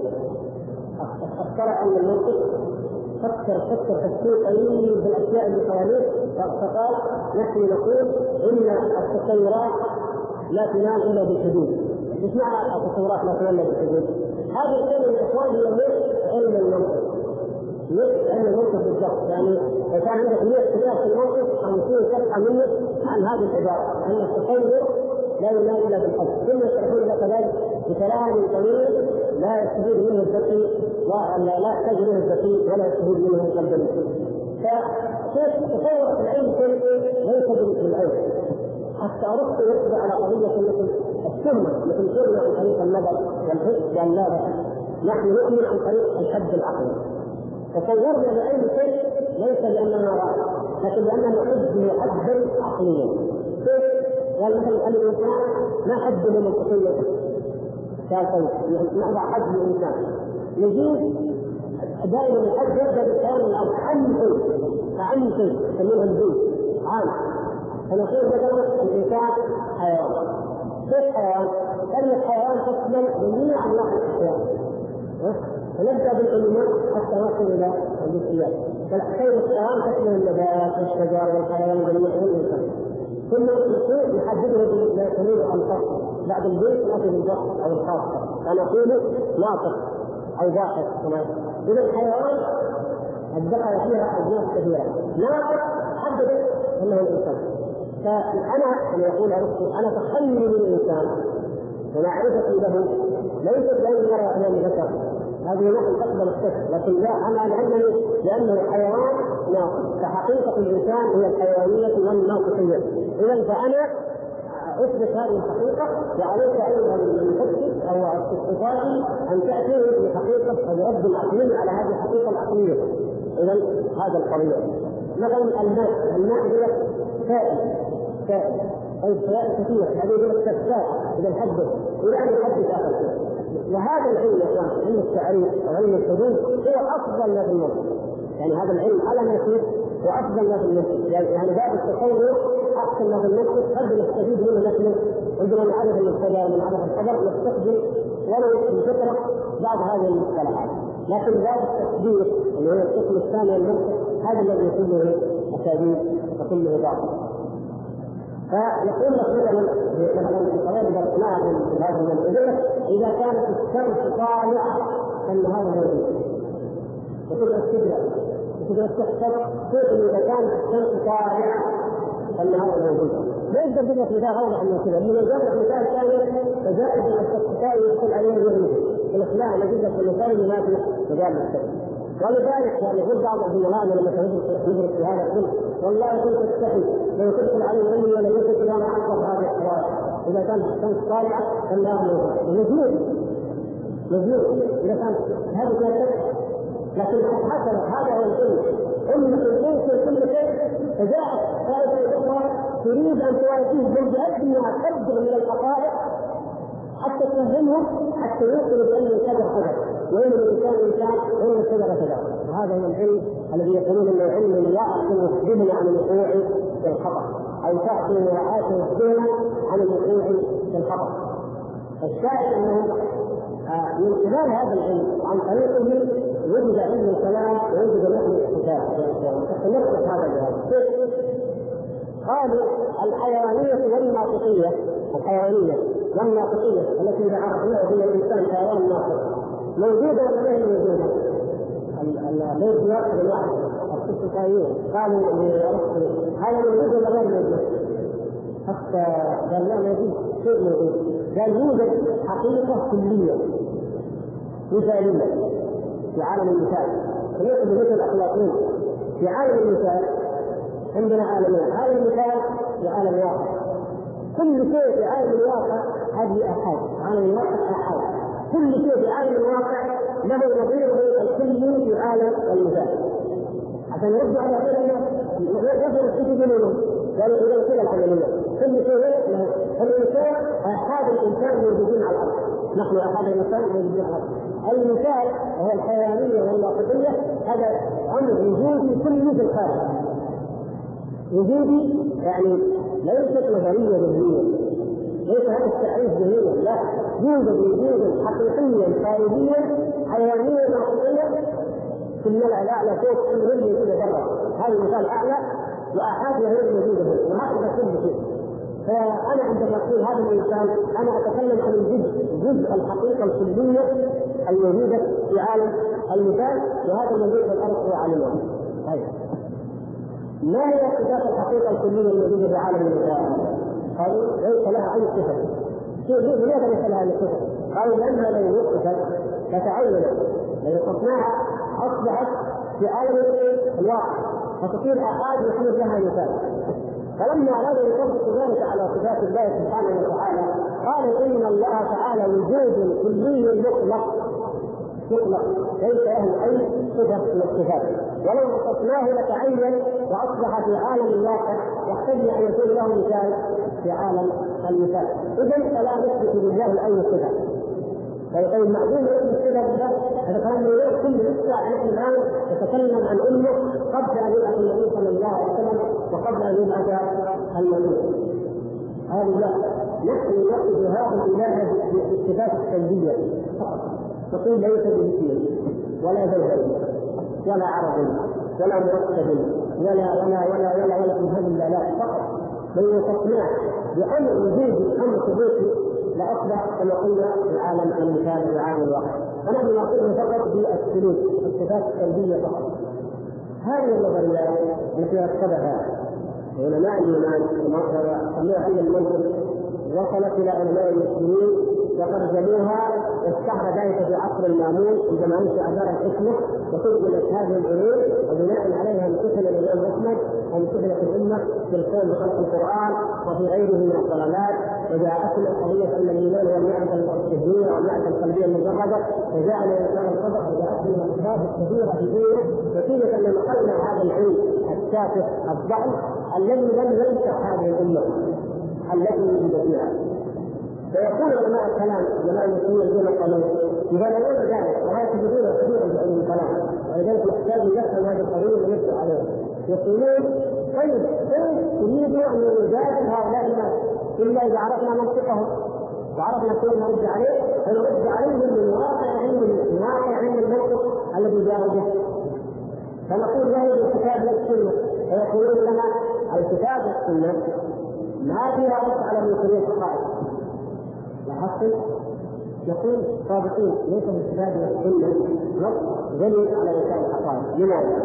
اخترع ان المنطق فكر تفكير قليل بالاشياء اللي حواليه، فقال نحن نقول ان التطورات لا تنال الا بالحدود. ايش معنى التطورات لا تنال الا بالحدود؟ هذه الكلمه يا اخوان هي مش علم المنطق، مش علم المنطق بالضبط. يعني اذا كان عندك 100 كتاب في المنطق 50 صفحه منه عن هذه العباره ان التطور لا ينال الا بالحد، ثم يشرحون لك ذلك بكلام طويل لا يستفيد منه الذكي ولا يحتاج منه الذكي ولا يستفيد منه القلب. فكيف تطور في العلم ليس بالعلم. حتى ارسطو يقضي على قضيه مثل التهمه، مثل شغله عن طريق النظر والحس، قال لا نحن نؤمن عن طريق الحد العقلي. تصورنا لأي شيء ليس لأننا نرى، لكن لأننا نحد حدا عقليا. كيف؟ قال مثلا الإنسان ما حد منطقيا، قال طيب نضع حد للإنسان، نجيب دائما الحد يبدأ بالكلام الأرض عن شيء يسمونه البيت عام، فنقول مثلا الإنسان حيوان. كيف حيوان؟ لأن الحيوان تشمل جميع أنواع الأشياء، ونبدأ بالعلوم حتى نصل إلى الجزئيات. فالحيوان الحيوان تشمل النبات والشجر والحيوان جميع الإنسان، ثم الشيء يحدده بيسميه الخاص. بعد البيت نأتي بالضبط أو الخاصة، فنقول ناطق أو ضاحك كمان. إذا الحيوان الدخل فيها أجناس كثيرة، ناطق حدد أنه الإنسان. فأنا يقول أنا تخلي من الإنسان ومعرفتي له ليست لأن يرى أمام البشر، هذه نحن تقبل الشك، لكن لا أنا لأنه حيوان ناطق، فحقيقة الإنسان هي الحيوانية والناطقية. إذا فأنا أثبت هذه الحقيقة، وعليك أيها المفكر أو الاستقطاعي أن تأتي بحقيقة أو برد عقلي على هذه الحقيقة العقلية. إذا هذا القضية مثلا الماء هو سائل طيب سائل كثير، هذه هو السائل إذا نحدث إلى أن يحدث آخر شيء. وهذا العلم يا إخوان، علم التعريف وعلم الحدود هو أفضل ما في المنطق. يعني هذا العلم على ما فيه وأفضل ما في المنطق، يعني باب التصور أحسن ما في المنطق، قد نستفيد منه نحن عندما نعرف المبتدأ ونعرف الخبر نستخدم ولو في فكرة بعض هذه المصطلحات. لكن باب التصديق اللي هو القسم الثاني المنطق هذا الذي كله أساليب وكله باطل. فنقول لك مثلا في قضايا البرقناء في هذه الأدلة إذا كانت الشمس طالعة أن هذا موجود، وتبقى تحسب كيف إذا كانت الشمس طالعة أن هذا موجود. ليس بدنا مثال أوضح من كذا، من الجمع مثال ثاني فزائد من الشخصيات يدخل عليه وجهه الإخلاء نجد في المثال ما في مجال الشك. ولذلك يعني يقول بعض الزملاء لما ندرس في هذا العلم والله كنت تستحي لو تدخل عليه علمي ولا يدخل إلى ما أصبح هذه الأحوال إذا كانت الشمس طالعة فالله موجود إذا كانت هذه كانت، لكن حسنا هذا هو العلم. علم الإنس كل شيء فجاءت فائدة أخرى تريد ان تواجههم بأدنى قدر من الحقائق حتى تفهمهم، حتى يوصلوا بان الكذا حدث وين الانسان وين الشجره كذا. وهذا هو العلم الذي يقولون انه علم يعصم يخبرنا عن الوقوع في الخطا، او تعصم يخبرنا عن الوقوع في الخطا. فالشاهد انه من خلال هذا العلم عن طريقه وجد علم الكلام ووجد نحو الكتاب. فنربط هذا بهذا. قالوا الحيوانية والناطقية، الحيوانية والناطقية التي إذا عرفناها هي الإنسان حيوان ناطق موجودة ولا غير موجودة؟ البيت يأخذ الواحد السكسكائيين قالوا هذا موجود ولا غير موجود؟ حتى قال لا موجود، شيء موجود. قال يوجد حقيقة كلية مثالية في عالم المثال، فيأخذ مثل الأخلاقيين في عالم المثال. عندنا عالمين، عالم المثال وعالم الواقع. كل شيء في عالم الواقع هذه أحاد، عالم الواقع أحاد. كل شيء في عالم الواقع له نظيره الكلي في عالم المثال. عشان يرد على غيرنا يفهم كيف يقولون قالوا إذا كذا العملية كل شيء الإنسان أحاد الإنسان موجودين على الأرض، نحن أحاد الإنسان موجودين على الأرض. المثال هو الحيوانية والناطقية، هذا أمر وجودي كله في الخارج. وجودي يعني ليست نظرية ذهنية، ليس هذا التعريف ذهنيا، لا، يوجد وجودا حقيقيا خارجيا حيوانيا ناطقيا في الملأ الأعلى فوق كل اللي يكون برا. هذا المثال أعلى وأحاد غير موجودة وهكذا كل شيء. فأنا عندما أقول هذا الإنسان أنا أتكلم عن جزء الحقيقة الكلية الموجودة في عالم المثال، وهذا الموجود في الأرض هو عالمه. ما هي صفات الحقيقة الكلية الموجودة في عالم المثال؟ قالوا ليس لها أي صفة. لماذا ليس لها أي صفة؟ قالوا لأنها لو وقفت تتعينت، لو وقفناها أصبحت في عالم الواقع فتصير أحاد يحدث لها مثال. فلما أرادوا يطبقوا ذلك على صفات الله سبحانه وتعالى قالوا إن الله تعالى وجود كلي مطلق ليس له أي صفة من الصفات، ولو وصفناه لتعين وأصبح في عالم الواقع يحتاج أن يكون له مثال في عالم المثال. إذن فلا نثبت لله أي صفة. فيقول معدوم الصفة هذا كلام من كل إسرع. نحن الآن نتكلم عن أمه قبل أن يبعث النبي صلى الله عليه وسلم وقبل أن يبعث المسيح. هذه لا، نحن نأخذ هذا الإله بالصفات السلبية فقط. نقول ليس بمثيل ولا زوج ولا عرض ولا مرتب ولا من هذه الآلات فقط، بل يصنع بأمر وجودي أمر ثبوتي لأصبح كما قلنا في عالم المثال في عالم الواقع. ونحن نقول فقط بالسلوك الصفات السلبية فقط. هذه النظريات التي أكتبها علماء اليونان وسموها علم المنطق وصلت إلى علماء المسلمين وترجموها واستعر ذلك في عصر المامون عندما انشا دار الحكمه وسجلت هذه العلوم وبناء عليها امتثل الامام احمد وامتثلت الامه في القول بخلق القران وفي غيره من الضلالات. وجاءتنا قضيه ان الايمان هو المعرفه الذهنيه والمعرفه القلبيه المجرده، وجعل الانسان الصدق وجاءتنا الاسباب الكثيره في دينه نتيجه ان نقلنا هذا العلم التافه الضعف الذي لم ينشا هذه الامه التي وجد فيها. فيقول علماء الكلام علماء المسلمين دون القانون يبالغون ذلك ولا يتجدون كثيرا بعلم الكلام، ولذلك يحتاج يفهم هذه القضيه ويرد عليه. يقولون طيب تريد ان يجادل هؤلاء الناس الا اذا عرفنا منطقهم وعرفنا كيف نرد عليه فنرد عليهم من واقع علم المنطق الذي جاءوا به. فنقول له الكتاب والسنه فيقولون لنا الكتاب والسنه ما فيها رد على المسلمين الحقائق. لاحظتم؟ يقول صادقين ليس بالكتاب والسنه نص دليل على انكار الحقائق. لماذا؟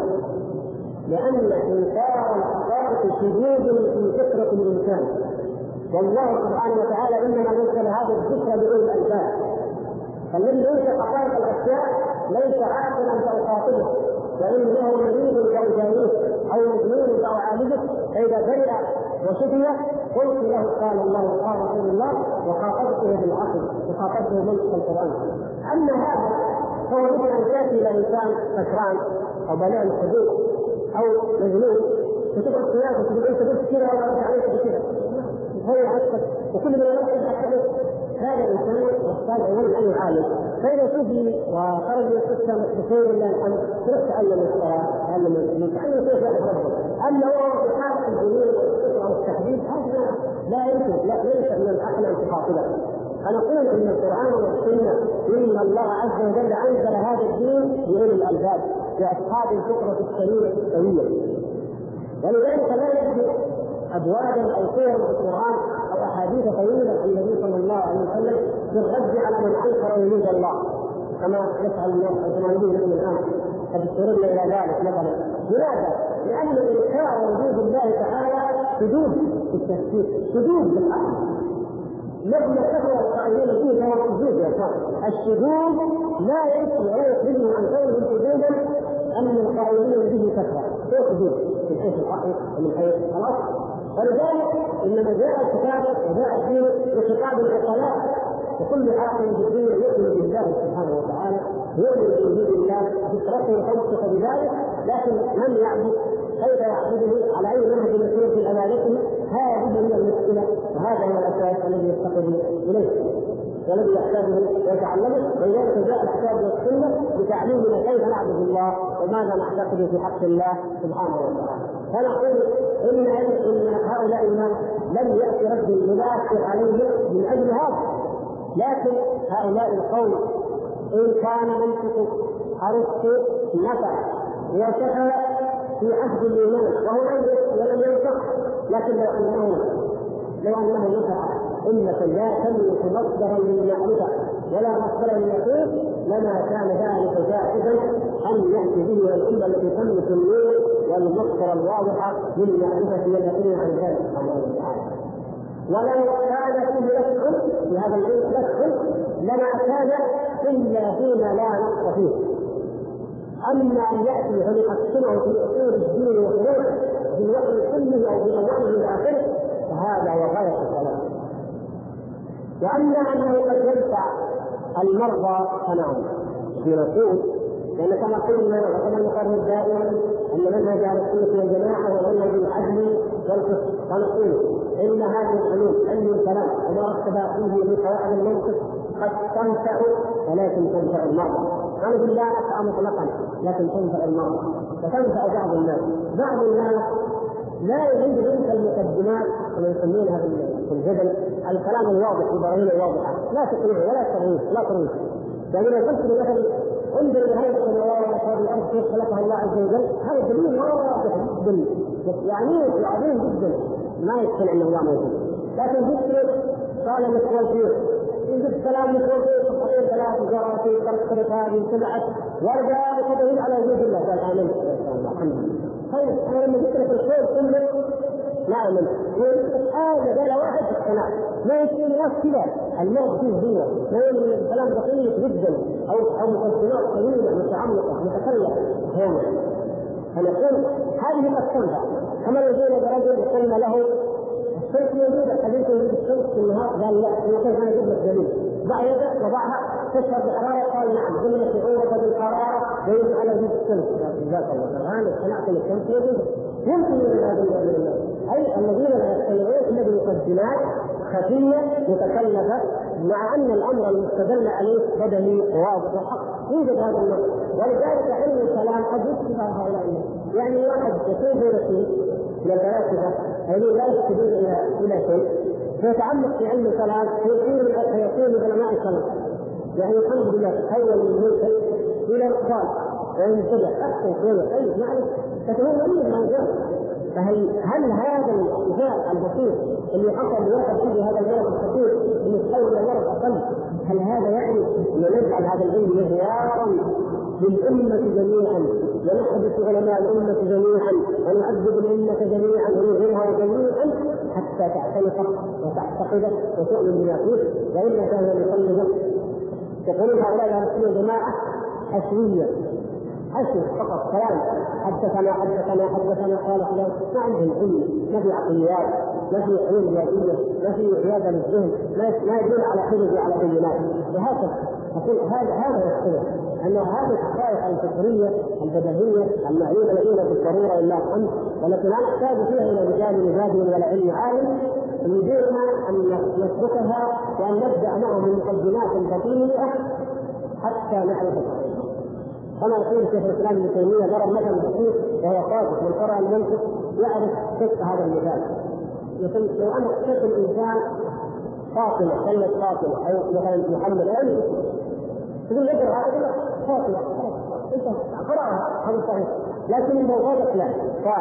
لان انكار الحقائق شذوذ في فطره الانسان، والله سبحانه وتعالى انما نزل هذا الذكر باولي الالباب. فالذي ينكر حقائق الاشياء ليس عاقلا فيخاطبه، وان له مريض فيجاريه او مجنون او عابده، فاذا برئ وشفي قلت له قال الله قال رسول الله وخاطبته بالعقل وخاطبته بنص القران. اما هذا فهو مثل ان تاتي الى انسان سكران او بلاء الحدود او مجنون وتقعد قياس وتقول انت قلت كذا ولا انت عليك بكذا هي عكس وكل من يلقى هذا الانسان يحتاج اولا ان يعالج. فاذا سجن وخرج من السجن بخير الله الحمد ترك تعلم الصلاه تعلم الدين تعلم كيف يعرف ربه. اما هو في حاله الجنون والكفر والتحديد هذا لا يمكن ليس من الاحلى ان تخاطبه. فنقول ان القران والسنه ان الله عز وجل انزل هذا الدين لاولي الالباب لاصحاب الفطره السليمه السويه. ولذلك لا يجد ابوابا او صور في القران او احاديث طويله عن النبي صلى الله عليه وسلم بالرد على من انكر وجود الله كما يفعل الناس كما نقول نحن الان قد اضطررنا الى ذلك مثلا. لماذا؟ لان انكار وجود الله تعالى شذوذ في التفكير، شذوذ في العقل. لما كثر القائلين فيه له الشذوذ يا اخوان، الشذوذ لا يكفي ولا يخرجه عن قوله شذوذا ان القائلين به كثره، هو شذوذ من حيث العقل ومن حيث الاصل. ولذلك انما جاء الكتاب وجاء الدين بخطاب العقلاء، وكل عاقل في الدين يؤمن بالله سبحانه وتعالى، يؤمن بوجود الله فطرته وتوثق بذلك، لكن من يعبد كيف يعبده على اي منهج يسير في عبادته، هذه هي المشكله وهذا هو الاساس الذي يفتقد اليه والذي يحتاجه ويتعلمه. ولذلك جاء الكتاب والسنه بتعليمنا كيف نعبد الله وماذا نعتقد في حق الله سبحانه وتعالى. فنقول ان هؤلاء الناس لم ياتي رد مباشر عليهم من اجل هذا، لكن هؤلاء القوم ان كان منطق ارسطو نفع وشفى في عهد الايمان وهو لم ينفق، لكن لو انه نفع امه لا تملك مصدرا للمعرفه ولا مصدرا لليقين لما كان ذلك جائزا ان ياتي به الامه التي تملك النور والمصدر الواضح للمعرفه واليقين عن ذلك سبحانه وتعالى. ولو كان فيه نفع في هذا العلم نفع لما كان الا فيما لا نقص فيه. اما ان ياتي فليقسمه في اصول الدين وفروعه بالوحي كله او بالوحي الاخر فهذا هو غايه الكلام. واما انه قد ينفع المرضى فنعم بنقول، لان كما قلنا وكما نقرر دائما ان منهج اهل السنه والجماعه هو منهج العدل والقسط، فنقول ان هذه الحلول علم الكلام وما رتب فيه من قواعد المنطق قد تنفع ولكن تنفع المرضى. نقول لا نفع مطلقا لكن تنفع المرضى وتنفع بعض الناس. بعض الناس لا يريد منك المقدمات كما يسمونها في الجدل الكلام الواضح البراهين الواضحه، لا تقنعه ولا ترويج. يعني لو قلت مثلا انظر الى هذه السماوات وهذه الارض كيف خلقها الله عز وجل، هذا دليل واضح جدا يعني عظيم جدا ما يقتنع انه لا موجود. لكن ذكر قال مثل فيه يجب كلام مثل صحيح ثلاث جراتي ثلاث هذه سمعت ورجع تدليل على وجود الله قال امنت الحمد لله. طيب انا لما ذكر في الخير كله لا امنت هذا قال واحد في السماء ما يصير ناس كذا الموت فيه هو ما يمكن الكلام دقيق جدا او مقدمات طويله متعمقه متكلفه هو. فنقول هذه السنه كما يقول برجل قلنا له الشمس موجوده حديث الشمس في النهار قال لا كيف انا اجيب لك دليل ضع يدك وضعها تشعر بحراره قال نعم قلنا شعورك بالحراره ويجب على وجود الشمس جزاك الله الان اقتنعت ان الشمس موجوده يمكن من هذا الدليل. اي الذين لا يقتنعون الا بمقدمات خفيه متكلفه مع ان الامر المستدل عليه بدني واضح وحق يوجد هذا النص. ولذلك علم الكلام قد يشبه هؤلاء الناس. يعني واحد يكون فيروسي من الفلاسفه الذين لا يستدل الى شيء فيتعمق في علم الكلام فيقول علماء الكلام يعني الحمد لله تحول من ملحد الى اقبال وينتبه احسن شويه اي معلش فتكون غريب موضوع. فهل هذا الانسان البسيط اللي حصل لواحد عنده هذا العلم الخطير انه يتحول الى مرض اقل هل هذا يعني ان نجعل هذا العلم مهيارا للامه جميعا ونحدث علماء الامه جميعا ونعذب الامه جميعا ونظهرها جميعا حتى تعتنقه وتعتقده وتؤمن بما فيه والا كان يقلده. يقولون هؤلاء اهل السنه والجماعه حشويه حشو فقط كلام حدثنا قال فلان ما عندهم علم ما في عقليات ما في علوم رياضيه، ما في رياضه للذهن، ما يدل على حجج وعلى بينات، وهكذا. أقول هذا يختلف أن هذه الحقائق الفطريه البديهيه المعلومه لدينا بالضروره لله الحمد، والتي لا نحتاج فيها الى رجال مجاد ولا علم عالم، يريدنا ان نتركها وان نبدا معه من مقدمات بسيطه حتى نعرف الحقيقه. كما يقول شيخ الاسلام ابن تيميه ضرب مثل بسيط وهو صادق من قرأ المنطق يعرف كيف هذا المثال. يقول لو ان اخترت الانسان فاطمه كلمه فاطمه او مثلا محمد او تقول يقرا هذا يقول فاطمه انت قراها هذا صحيح، لكن الموضوع لا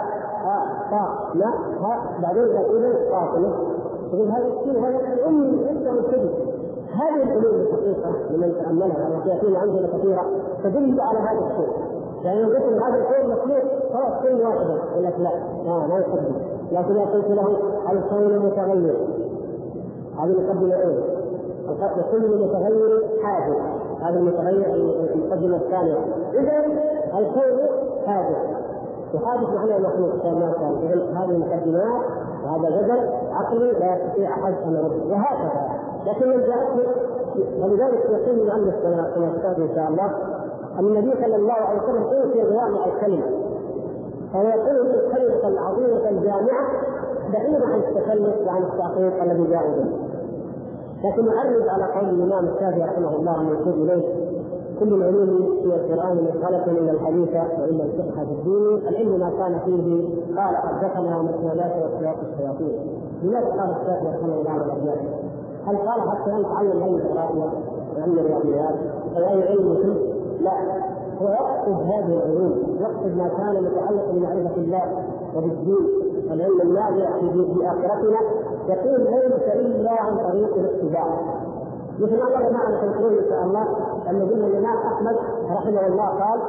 لا بعدين يقول فاطمه تقول هذا الشيء هذا الام يقدر يكتب. هذه العلوم الحقيقه لمن تاملها وياتينا امثله كثيره تدل على هذا الشيء. يعني لو قلت هذا الكون مخلوق خلاص كل واحد يقول لك لا يقدم، لكن لو قلت له الكون متغير هذه مقدمه ايه؟ كل متغير حادث، هذا المتغير المقدمه الثانيه. اذا الكون حادث وحادث معناه مخلوق كما كان. اذا هذه المقدمات وهذا جدل عقلي لا يستطيع احد ان يرد، وهكذا. لكن من جاءته ولذلك يقول المؤلف كما ستاتي ان شاء الله ان النبي صلى الله عليه وسلم اوتي جوامع الكلمه، فيقول الكلمه العظيمه الجامعه بعيدا عن التكلف وعن التعقيد الذي جاء به. لكن نعرض على قول الامام الشافعي رحمه الله المنسوب اليه: كل العلوم في القران مساله الى الحديث والى الفقه في الدين، العلم ما كان فيه قال حدثنا ومسندات واختلاف الشياطين. لماذا قال الشافعي رحمه الله الابيات؟ هل قال حتى نتعلم علم القراءه وعلم الرياضيات او اي علم فيه؟ لا، هو يقصد هذه العلوم، يقصد ما كان متعلق بمعرفه الله وبالدين والعلم النافع في اخرتنا، يقول ليس الا عن طريق الاتباع. مثل ما الله معنا في القرون ان شاء الله ان قلنا الامام احمد رحمه الله قال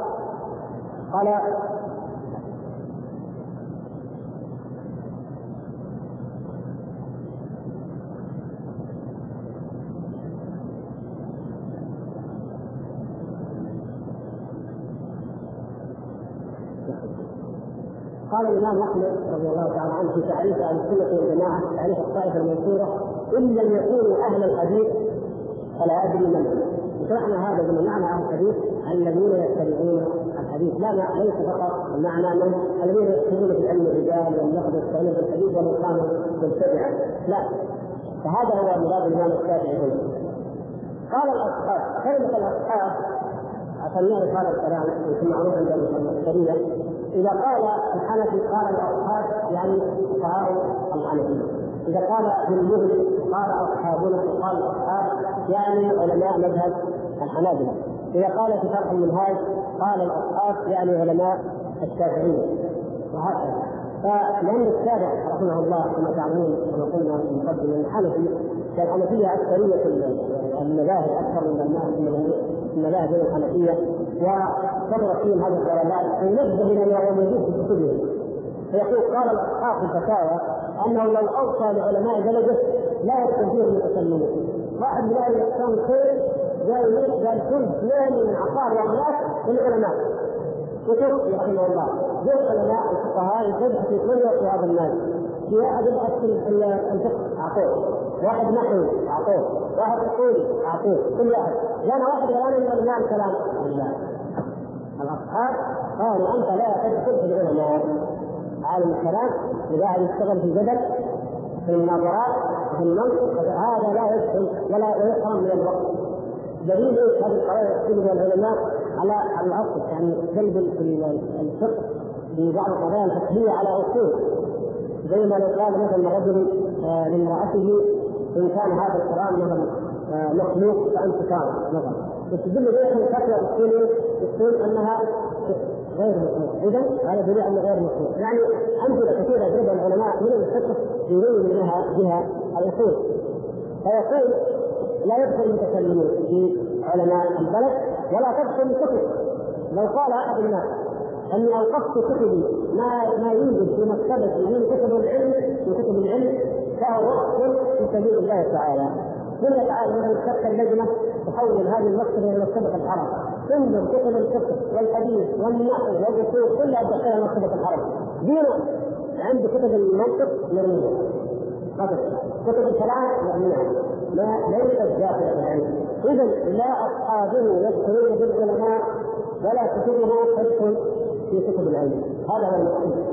الإمام أحمد رضي الله تعالى عنه في تعريف أهل السنة والجماعة، تعريف الطائفة المنصورة: إن لم يكونوا أهل الحديث فلا أدري من هم. وشرحنا هذا بما معنى أهل الحديث الذين يتبعون الحديث، لا ليس فقط المعنى من الذين يقصدون في علم الرجال والنقد والتعليم بالحديث والإقامة بالتبعة، لا. فهذا هو مراد الإمام الشافعي هنا. قال الأصحاب، كلمة الأصحاب عشان نعرف هذا الكلام يكون معروف عند البشرية. إذا قال الحنفي قال الأصحاب يعني فقهاء الحنفية، إذا قال ابن المغني قال أصحابنا وقال الأصحاب يعني علماء مذهب الحنابلة، إذا قال في شرح المنهاج قال الأصحاب يعني علماء الشافعية، وهكذا. فلأن الشافعي رحمه الله كما تعلمون كما قلنا في مقدمة الحنفي كالحنفية أكثرية المذاهب أكثر من المذاهب الحنفية، وكبر فيهم هذه الضلالات وينبه الى ما هو موجود في كتبهم. فيقول قال الاصحاب في الفتاوى انه لو اوصى لعلماء بلده لا يستطيع المتكلمون. واحد من اهل الاسلام خير قال كل اثنين من عقار واملاك للعلماء كتب رحمه الله، جاء العلماء الفقهاء يبحث في من يعطي هذا الناس، في واحد يبحث في الفقه اعطوه، واحد نحوي اعطوه، واحد اصولي اعطوه، كل واحد لان واحد الان من علماء الكلام لله. الأصحاب قالوا أنت لا تدخل في العلماء، عالم الكلام إذا يشتغل في الجدل في المناظرات في المنطق هذا لا يدخل ولا يحرم من الوقت. دليل هذه القضايا يحتمل العلماء على الأصل، يعني جلب الفقه ببعض القضايا الفقهية على أصول، زي ما لو قال مثلا رجل لامرأته إن كان هذا القرآن مثلا مخلوق فأنت كافر مثلا، وتدل بها من فتوى يقول انها غير مخلوق، اذا هذا دليل انه غير مخلوق. يعني امثله كثيره يضربها العلماء من الفقه يبين منها بها الاصول. فيقول لا يدخل المتكلمون في علماء البلد ولا تدخل الكتب. لو قال احد الناس اني اوقفت كتبي ما يوجد في مكتبتي من كتب العلم فهو وقف في سبيل الله تعالى. قل تعالى مثلا كتب اللجنه تحول هذه المكتبه الى مكتبه الحرم، تنظر كتب الفقه والحديث والنحو والاصول كلها تدخلها مكتبه الحرم. دينه عند كتب المنطق مرميه، كتب الكلام يعني ليست داخلة العلم. إذا لا أصحابه يدخلون بالعلماء ولا كتبه تدخل في كتب العلم. هذا هو المقصود.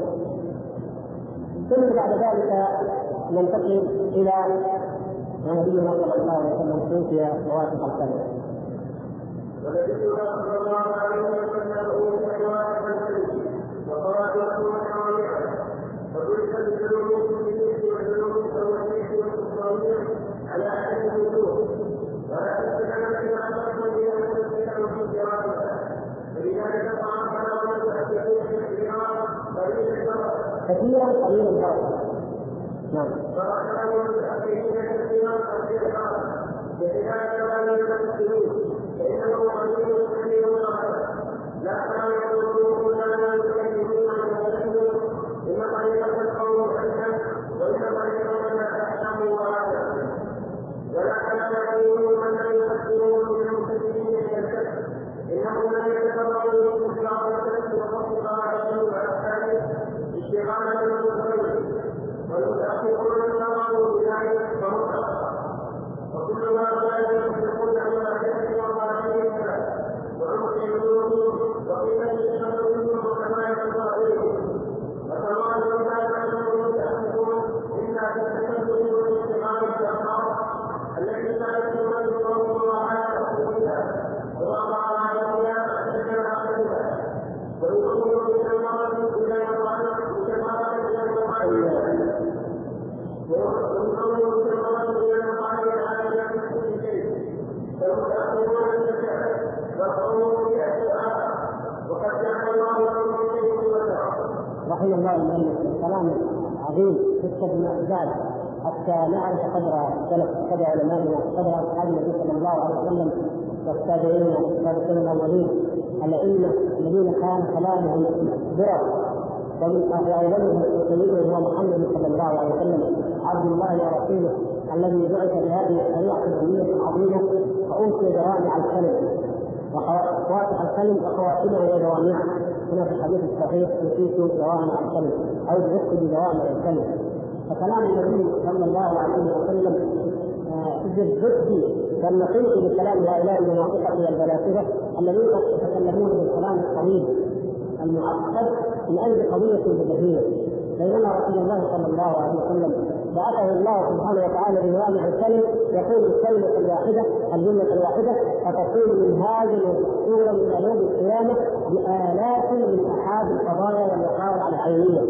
ثم بعد ذلك ننتقل إلى نبينا صلى الله عليه وسلم توفي موافق السنة. ونبينا صلى الله عليه وسلم توفي موافق السنة وقال رسول الله فقلت بالجنوب بالجنوب والجنوب والتوحيد والسلطانية على أهل الوجوه ولا تتكلم إلى أمركم إلى أن تتكلم في جوابها فلذلك طعام وتأتيكم في الحرام قليل الشرف كثيرا قليل الشرف. نعم. فرحمه المتأخرين كثيرا قليل الشرف بخلاف ما يمثلون فإنه قليل كثير لا كان يقولون لا يكلمون ويتكلمون إنما يتفقهوا عنها وإنما يتولى أحكام وراءها ولا كان يقولون من لا يفكرون من المسلمين من الكذب إنهم لا يتفقهون في العقل وفق على وأحكامه اشتغالا بالمسلمين والمتأخرون نظروا بذلك فهم أخطأ وكل ما لا يفكرون على حدث وضعهم وعمق علومهم وقيمة الشرعيين وكما يتفاعلون وكما لو كانوا يتأخرون إلا تتكلم والاستقامة الأخبار التي كانت تمر قوم وعلى رسولها ووضع على أولياء أشد عقلها ويقولون بالمرض إلى المرض بالمرض إلى المرض ويقولون بالمرض إلى المرض على كل شيء فالمتأخرون يتشعر والقوم يأتوا وقد جعل الله لهم من شيء وسعه. رحمه الله المؤلف كلام عظيم في المعجزات حتى نعرف قدر علمائنا قدر اصحاب النبي صلى الله عليه وسلم والتابعين والسابقين الاولين الائمه الذين كان كلامهم درر ومن اولهم سيدنا هو محمد صلى الله عليه وسلم عبد الله ورسوله الذي بعث بهذه الشريعه الدينيه العظيمه فأوتي جوامع الكلم وقواطع الكلم وخواتمه وجوامعه. هنا في الحديث الصحيح يقيس جوامع الكلم او يؤكد بجوامع الكلم. فكلام النبي صلى الله عليه وسلم بالضد والنقيض بكلام هؤلاء المنافقه والفلاسفه الذين يتكلمون بالكلام الطويل المعقد من اجل قضيه بديهيه، بينما رسول الله صلى الله عليه وسلم بعثه الله سبحانه وتعالى بجوامع الكلم يقول الكلمه الواحده الجمله الواحده فتكون من هذه الصوره من يوم القيامه بآلاف من احاد القضايا والوقائع العينيه.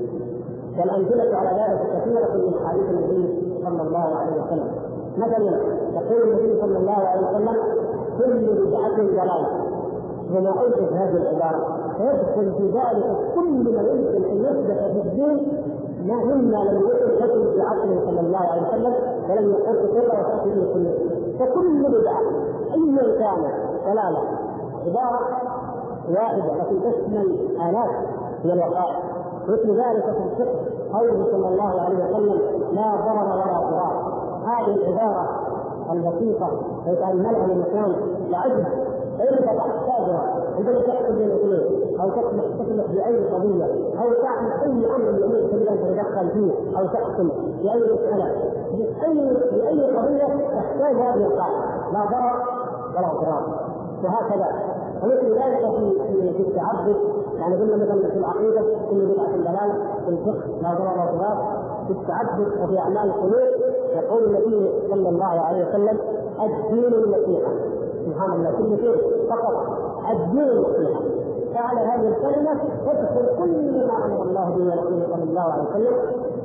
والأمثلة على ذلك كثيرة من حديث النبي صلى الله عليه وسلم. مثلا يقول النبي صلى الله عليه وسلم كل بدعة ضلالة، وما أوجد هذه العبارة فيدخل في ذلك كل ما يمكن أن يثبت في الدين مما لم يكن في عصره صلى الله عليه وسلم ولم يقل كل وتأتي به كله. فكل بدعة أيا كان ضلالة عبارة واحدة لكن تشمل آلاف من الوقائع. مثل ذلك في الفقه قوله صلى الله عليه وسلم لا ضرر ولا ضرار. هذه العبارة البسيطة يتأملها الإنسان لعجب فإنك تحتاجها عندما تحكم بين اثنين أو تسمح بأي قضية أو تعمل أي أمر يريد أن تتدخل فيه أو تحكم بأي مسألة بأي قضية تحتاج هذه القاعدة لا ضرر ولا ضرار. وهكذا ومثل ذلك في التعبد، يعني قلنا مثلا في العقيدة كل بدعة ضلالة، في الفقه لا ضرر ولا ضرار، في التعبد وفي أعمال القلوب يقول النبي صلى الله عليه وسلم الدين النصيحة. سبحان الله كل شيء فقط الدين النصيحة. فعلى هذه الكلمة تدخل كل ما أمر الله به رسوله صلى الله عليه وسلم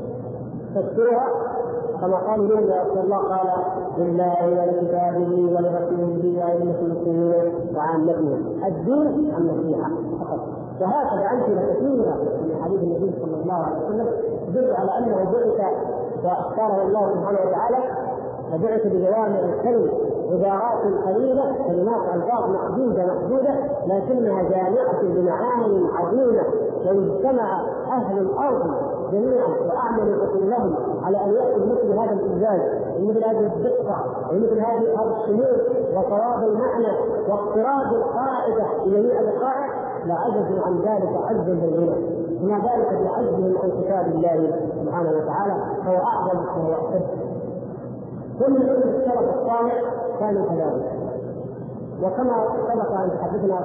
تذكرها كما قال اليوم يا رسول الله قال لله ولكتابه ولرسوله ولأئمة المسلمين وعامتهم الدين النصيحة فقط. وهكذا أمثلة كثيرة من حديث النبي صلى الله عليه وسلم تدل على أنه بعث واختاره الله سبحانه وتعالى وبعث بجوامع الكلم عبارات قليلة كلمات ألفاظ محدودة لكنها جامعة بمعاني عظيمة. لو اجتمع أهل الأرض جميعا وأعملوا عقولهم على أن يأتوا مثل هذا الإنجاز ومثل هذه الدقة ومثل هذه الشمول وصواب المعنى واقتراب القاعدة لجميع الوقائع لعجزوا عن ذلك عجزا بالغنى. وما ذلك بعجزهم عن كتاب الله سبحانه وتعالى فهو اعظم وهو اشد. كل السلف الصالح كانوا كذلك. وكما سبق ان تحدثنا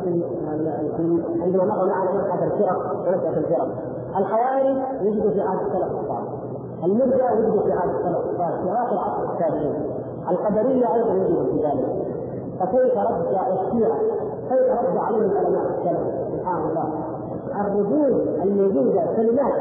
عندما مر معنا مبحث الفرق ونشأة الفرق، الخوارج يوجد في عهد السلف الصالح، المرجئة يوجد في عهد السلف الصالح في اخر عصر التابعين، القدرية ايضا يوجد في ذلك. فكيف رد الشيعة؟ كيف رد عليهم علماء السلف؟ سبحان الله. الردود الموجودة كلمات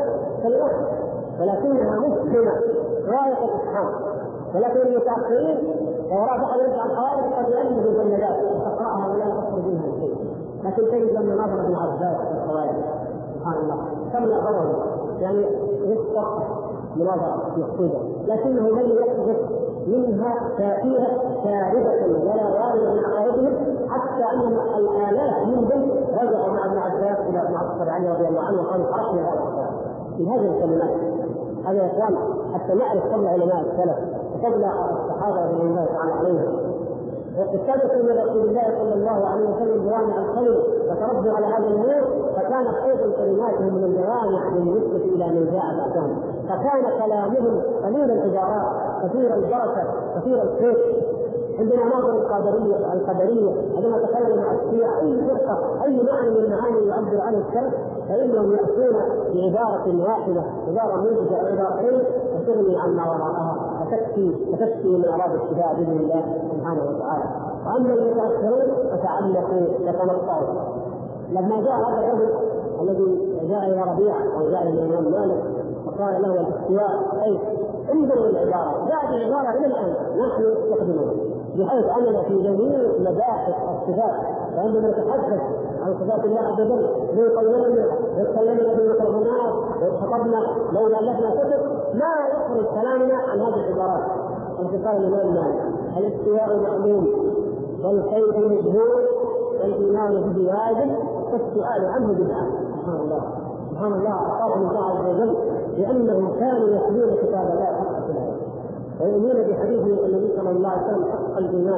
ولكنها مسلمة غاية الإفهام، ولكن المتأخرين وراء بعض الخوارج قد يألفوا بالنجاة تقرأها ولا تخرج منها شيء، لكن تجد لما نظر ابن عباس الخوارج سبحان الله كم نظره يعني يسقط مناظرة مقصودة، لكنه لم يقذف منها فيها شاردة ولا واردة من عقائدهم، حتى ان الآلاف منهم رجعوا مع ابن عباس الى ابن عباس علي رضي الله عنه وقالوا خرجنا هذا الخوارج في هذه الكلمات. هذا يا اخوان حتى نعرف فضل علماء السلف وفضل الصحابه رضي الله تعالى عليهم. استدركوا من رسول الله صلى الله عليه وسلم جوامع الخير وتربوا على هذا النور، فكانت ايضا كلماتهم من الجوامع بالنسبه الى من جاء بعدهم، فكان كلامهم قليل العبارات كثير البركه كثير الخير. عندنا ناظر القدريه عندما تكلم مع الشيعة اي فرقه اي معنى من المعاني يعبر عنه السلف فانهم ياتون بعباره واحده، عباره موجزه او عبارتين وتغني عما وراءها وتكفي من اراد الشفاء باذن الله سبحانه وتعالى. واما المتاخرين فتعلقوا وتنطعوا. لما جاء هذا الرجل الذي جاء الى ربيعه او جاء الى الامام مالك وقال له الاستواء كيف؟ انظروا العباره، جاءت العباره الى الان نحن نستخدمها بحيث اننا في جميع مباحث الصفات، وعندما نتحدث عن صفات الله عز وجل نقولنا نتكلمنا بالميكروفونات وخطبنا لو الفنا كتب ما يخرج كلامنا عن هذه العبارات. كما قال الامام مالك الاستواء معلوم والكيف مجهول والايمان به واجب والسؤال عنه بدعه. سبحان الله سبحان الله اعطاهم الله عز وجل لانهم كانوا يتلون كتاب الله حق تلاوته ويؤمنون بحديث النبي صلى الله عليه وسلم حق الايمان،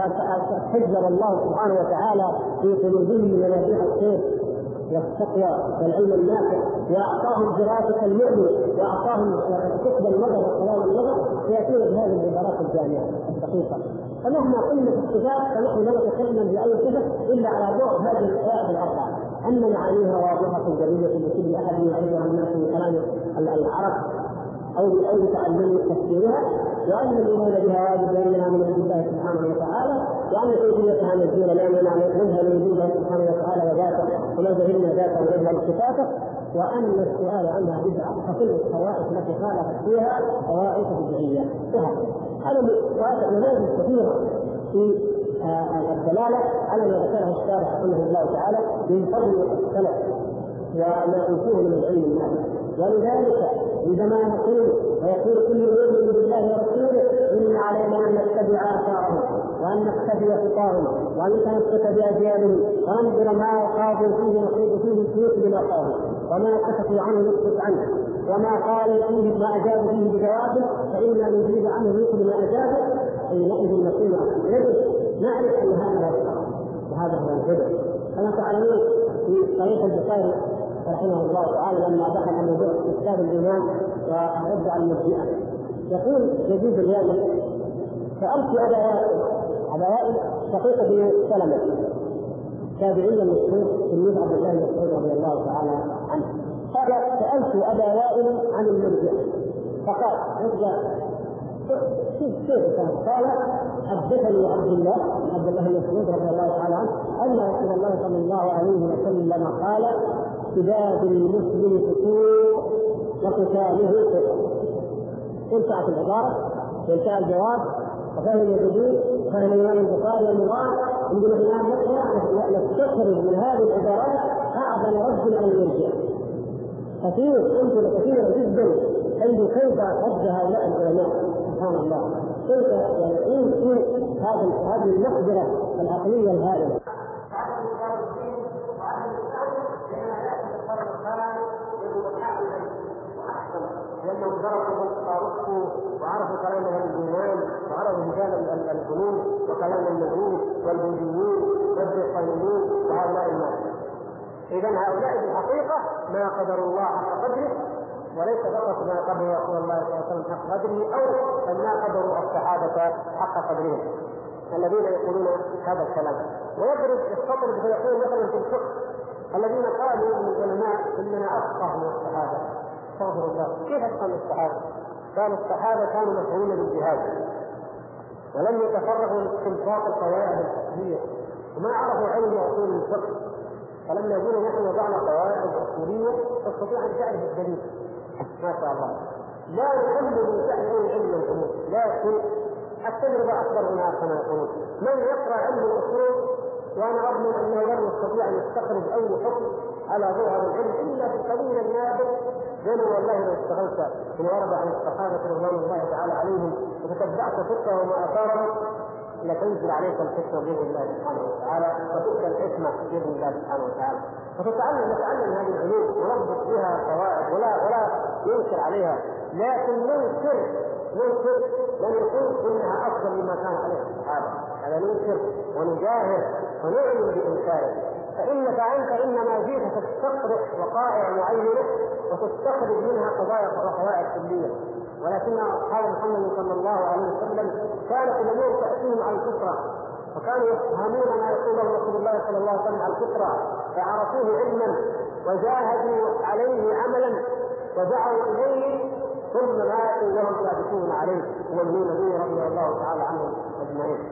فحجر الله سبحانه وتعالى في قلوبهم منابيع الخير والتقوى والعلم النافع، واعطاهم دراسه المؤمن واعطاهم كتب النظر وكلام النظر، فياتون بهذه العبارات الجامعه الدقيقه. فمهما قلنا في الصفات فنحن لا نتكلم باي صفه الا على ضوء هذه الايات الاربعه، ان معانيها واضحه جليه لكل احد يعرفها الناس من كلام العرب او بتعلم تفسيرها، وان الايمان بها واجب لانها من عند الله سبحانه وتعالى، وان كيفيتها مجهوله لاننا منها من عند الله سبحانه وتعالى وذاته ولا جهلنا ذاته وجهلنا صفاته، وان السؤال عنها بدعه فكل الطوائف التي خالفت فيها طوائف بدعيه. هذا نماذج كثيره في الدلاله على ما ذكره الشارح رحمه الله تعالى من فضل السلف وما اوتوه من العلم النافع. ولذلك عندما نقول ويقول كل مؤمن بالله ورسوله ان علينا ان نتبع اثارهم وان نقتدي خطاهم وان نتمسك باجيالهم وننظر ما قالوا فيه نخوض فيه السيوف بما قالوا وما سكتوا عنه نسكت عنه وما قالوا فيه ما اجابوا فيه بجوابه فانا نجيب عنه مثل ما اجابه حينئذ نقول نعرف ان هذا هو الحق وهذا هو الهدى. كما تعلمون في صحيح البخاري رحمه الله تعالى لما دخل موضوع استشهاد الإمام ورد على المرجئة يقول يزيد اليمني سألت أبا وائل شقيق بن سلمة تابعي مشهور تلميذ عبد الله بن مسعود رضي الله تعالى عنه، قال سألت أبا وائل عن المرجئة فقال كيف قال حدثني عبد الله بن مسعود رضي الله تعالى عنه أن رسول الله صلى الله عليه وسلم قال سداد المسلم فسوق وقتاله كفر. انتهت العبارة وانتهى الجواب وفهم الجديد وفهم الإمام البخاري والمراد. عندنا الإمام نستخرج من هذه العبارات أعظم رد على المرجئة كثير أمثلة كثيرة جدا كيف رد هؤلاء العلماء سبحان الله كيف يعني في هذه المقدرة العقلية الهائلة. لأنهم درسوا وتطارقوا وعرفوا كلام أهل الإيمان وعرفوا رجال الفنون وكلام النجوم والبوذيين والبيطانيين وهؤلاء الناس. إذا هؤلاء بالحقيقة ما قدروا الله حق قدره، وليس فقط ما قدر رسول الله صلى الله عليه وسلم حق قدره، أو ما قدروا الصحابة حق قدرهم الذين يقولون هذا الكلام. ويضرب السطر فيقول مثلا في الفقه الذين قالوا من العلماء إننا أفقه من الصحابة. استغفر الله، كيف أفقه من الصحابة؟ قال الصحابة كانوا مشغولين بالجهاد ولم يتفرغوا لاستنباط القواعد الفقهية وما عرفوا علم أصول الفقه، فلما جينا نحن وضعنا قواعد أصولية تستطيع أن تعرف الدليل ما شاء الله. لا يهم من فعل أي علم الأمور، لكن التجربة أكبر منها كما يقولون. من يقرأ علم الأصول وأنا أظن أنه لن يستطيع أن يستخرج أي حكم على ظهر العلم إلا بالقليل النادر، قالوا والله لو اشتغلت في ورد عن الصحابة رضوان الله تعالى عليهم وتتبعت فقه وما أثارهم لتنزل عليك الحكمة بإذن الله سبحانه وتعالى، وتؤتى الحكمة بإذن الله سبحانه وتعالى، نتعلم هذه العلوم ونضبط بها قواعد ولا ينكر عليها، لكن ننكر لن يقول انها افضل مما كان عليه الصحابه، هذا ننكر ونجاهر ونعلن بانكاره. فانك انت انما جئت تستقرئ وقائع معينه وتستخرج منها قضايا وقواعد كليه، ولكن اصحاب محمد صلى الله عليه وسلم كانت الامور تاتيهم على الفطره، وكانوا يفهمون ما يقوله رسول الله صلى الله عليه وسلم على الفطره، فعرفوه علما وجاهدوا عليه عملا ودعوا اليه، ثم ماتوا وهم ثابتون عليه ومن به رضي الله تعالى عنهم اجمعين.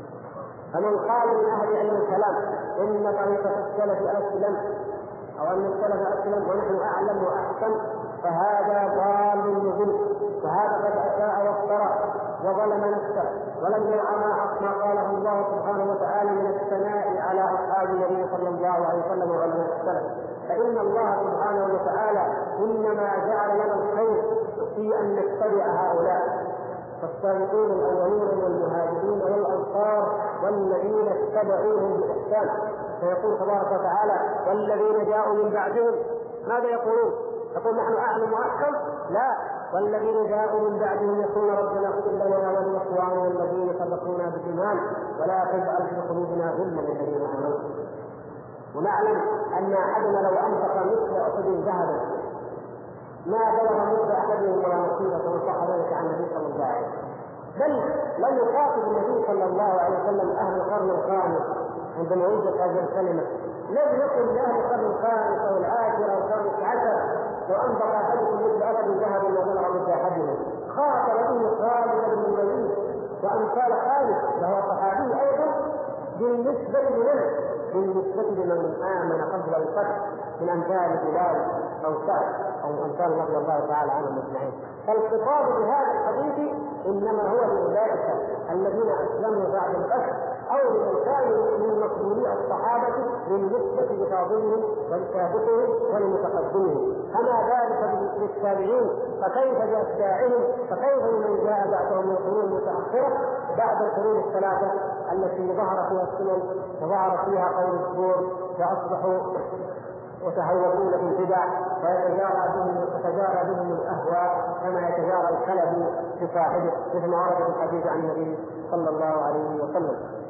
فمن قال من اهل علم الكلام ان طريقه السلف اسلم او ان السلف اسلم ونحن اعلم واحسن فهذا ضال مضل، فهذا قد اساء وافترى وظلم نفسه ولم يرعى ما قاله الله سبحانه وتعالى من الثناء على اصحاب النبي صلى الله عليه وسلم وعلى السلف، فان الله سبحانه وتعالى انما جعل لنا الخير في ان نتبع هؤلاء فالسابقون الاولون والمهاجرين والانصار والذين اتبعوهم باحسان. فيقول تبارك وتعالى والذين جاءوا من بعدهم ماذا يقولون؟ يقول نحن اعلم واحكم؟ لا، والذين جاءوا من بعدهم يقولون ربنا اغفر لنا ولاخواننا الذين سبقونا بالايمان ولا تجعل في قلوبنا غلا للذين امنوا. ونعلم ان احدنا لو انفق مثل احد ذهبا ما بلغ مثل احدهم ولا نصيبه وصح ذلك عن النبي صلى الله عليه وسلم، بل لم يخاطب النبي صلى الله عليه وسلم اهل القرن الخامس عندما وجدت هذه الكلمه، لم يكن لاهل القرن الخامس او العاشر او القرن العاشر لو انفق احدكم مثل احد ذهبا وبلغ مثل احدهم، خاطب به خالد بن الوليد وامثال خالد وهو صحابي ايضا بالنسبه لمن امن قبل الفتح من امثال بلال او سعد او امثال رضي الله تعالى عنهم اجمعين. فالخطاب بهذا الحديث انما هو لاولئك الذين اسلموا بعد الفتح او لمن كانوا من مقبولي الصحابه بالنسبه لفاضلهم ولسابقهم ولمتقدمهم، كما ذلك بالتابعين، فكيف باتباعهم، فكيف بمن جاء بعدهم من القرون المتاخره بعد القرون الثلاثه التي ظهر فيها السنن وظهر فيها قول الزور فاصبحوا وتهوكون في البدع ويتجارى بهم الاهواء كما يتجارى الكلب بصاحبه، مثل ما ورد في الحديث عن النبي صلى الله عليه وسلم.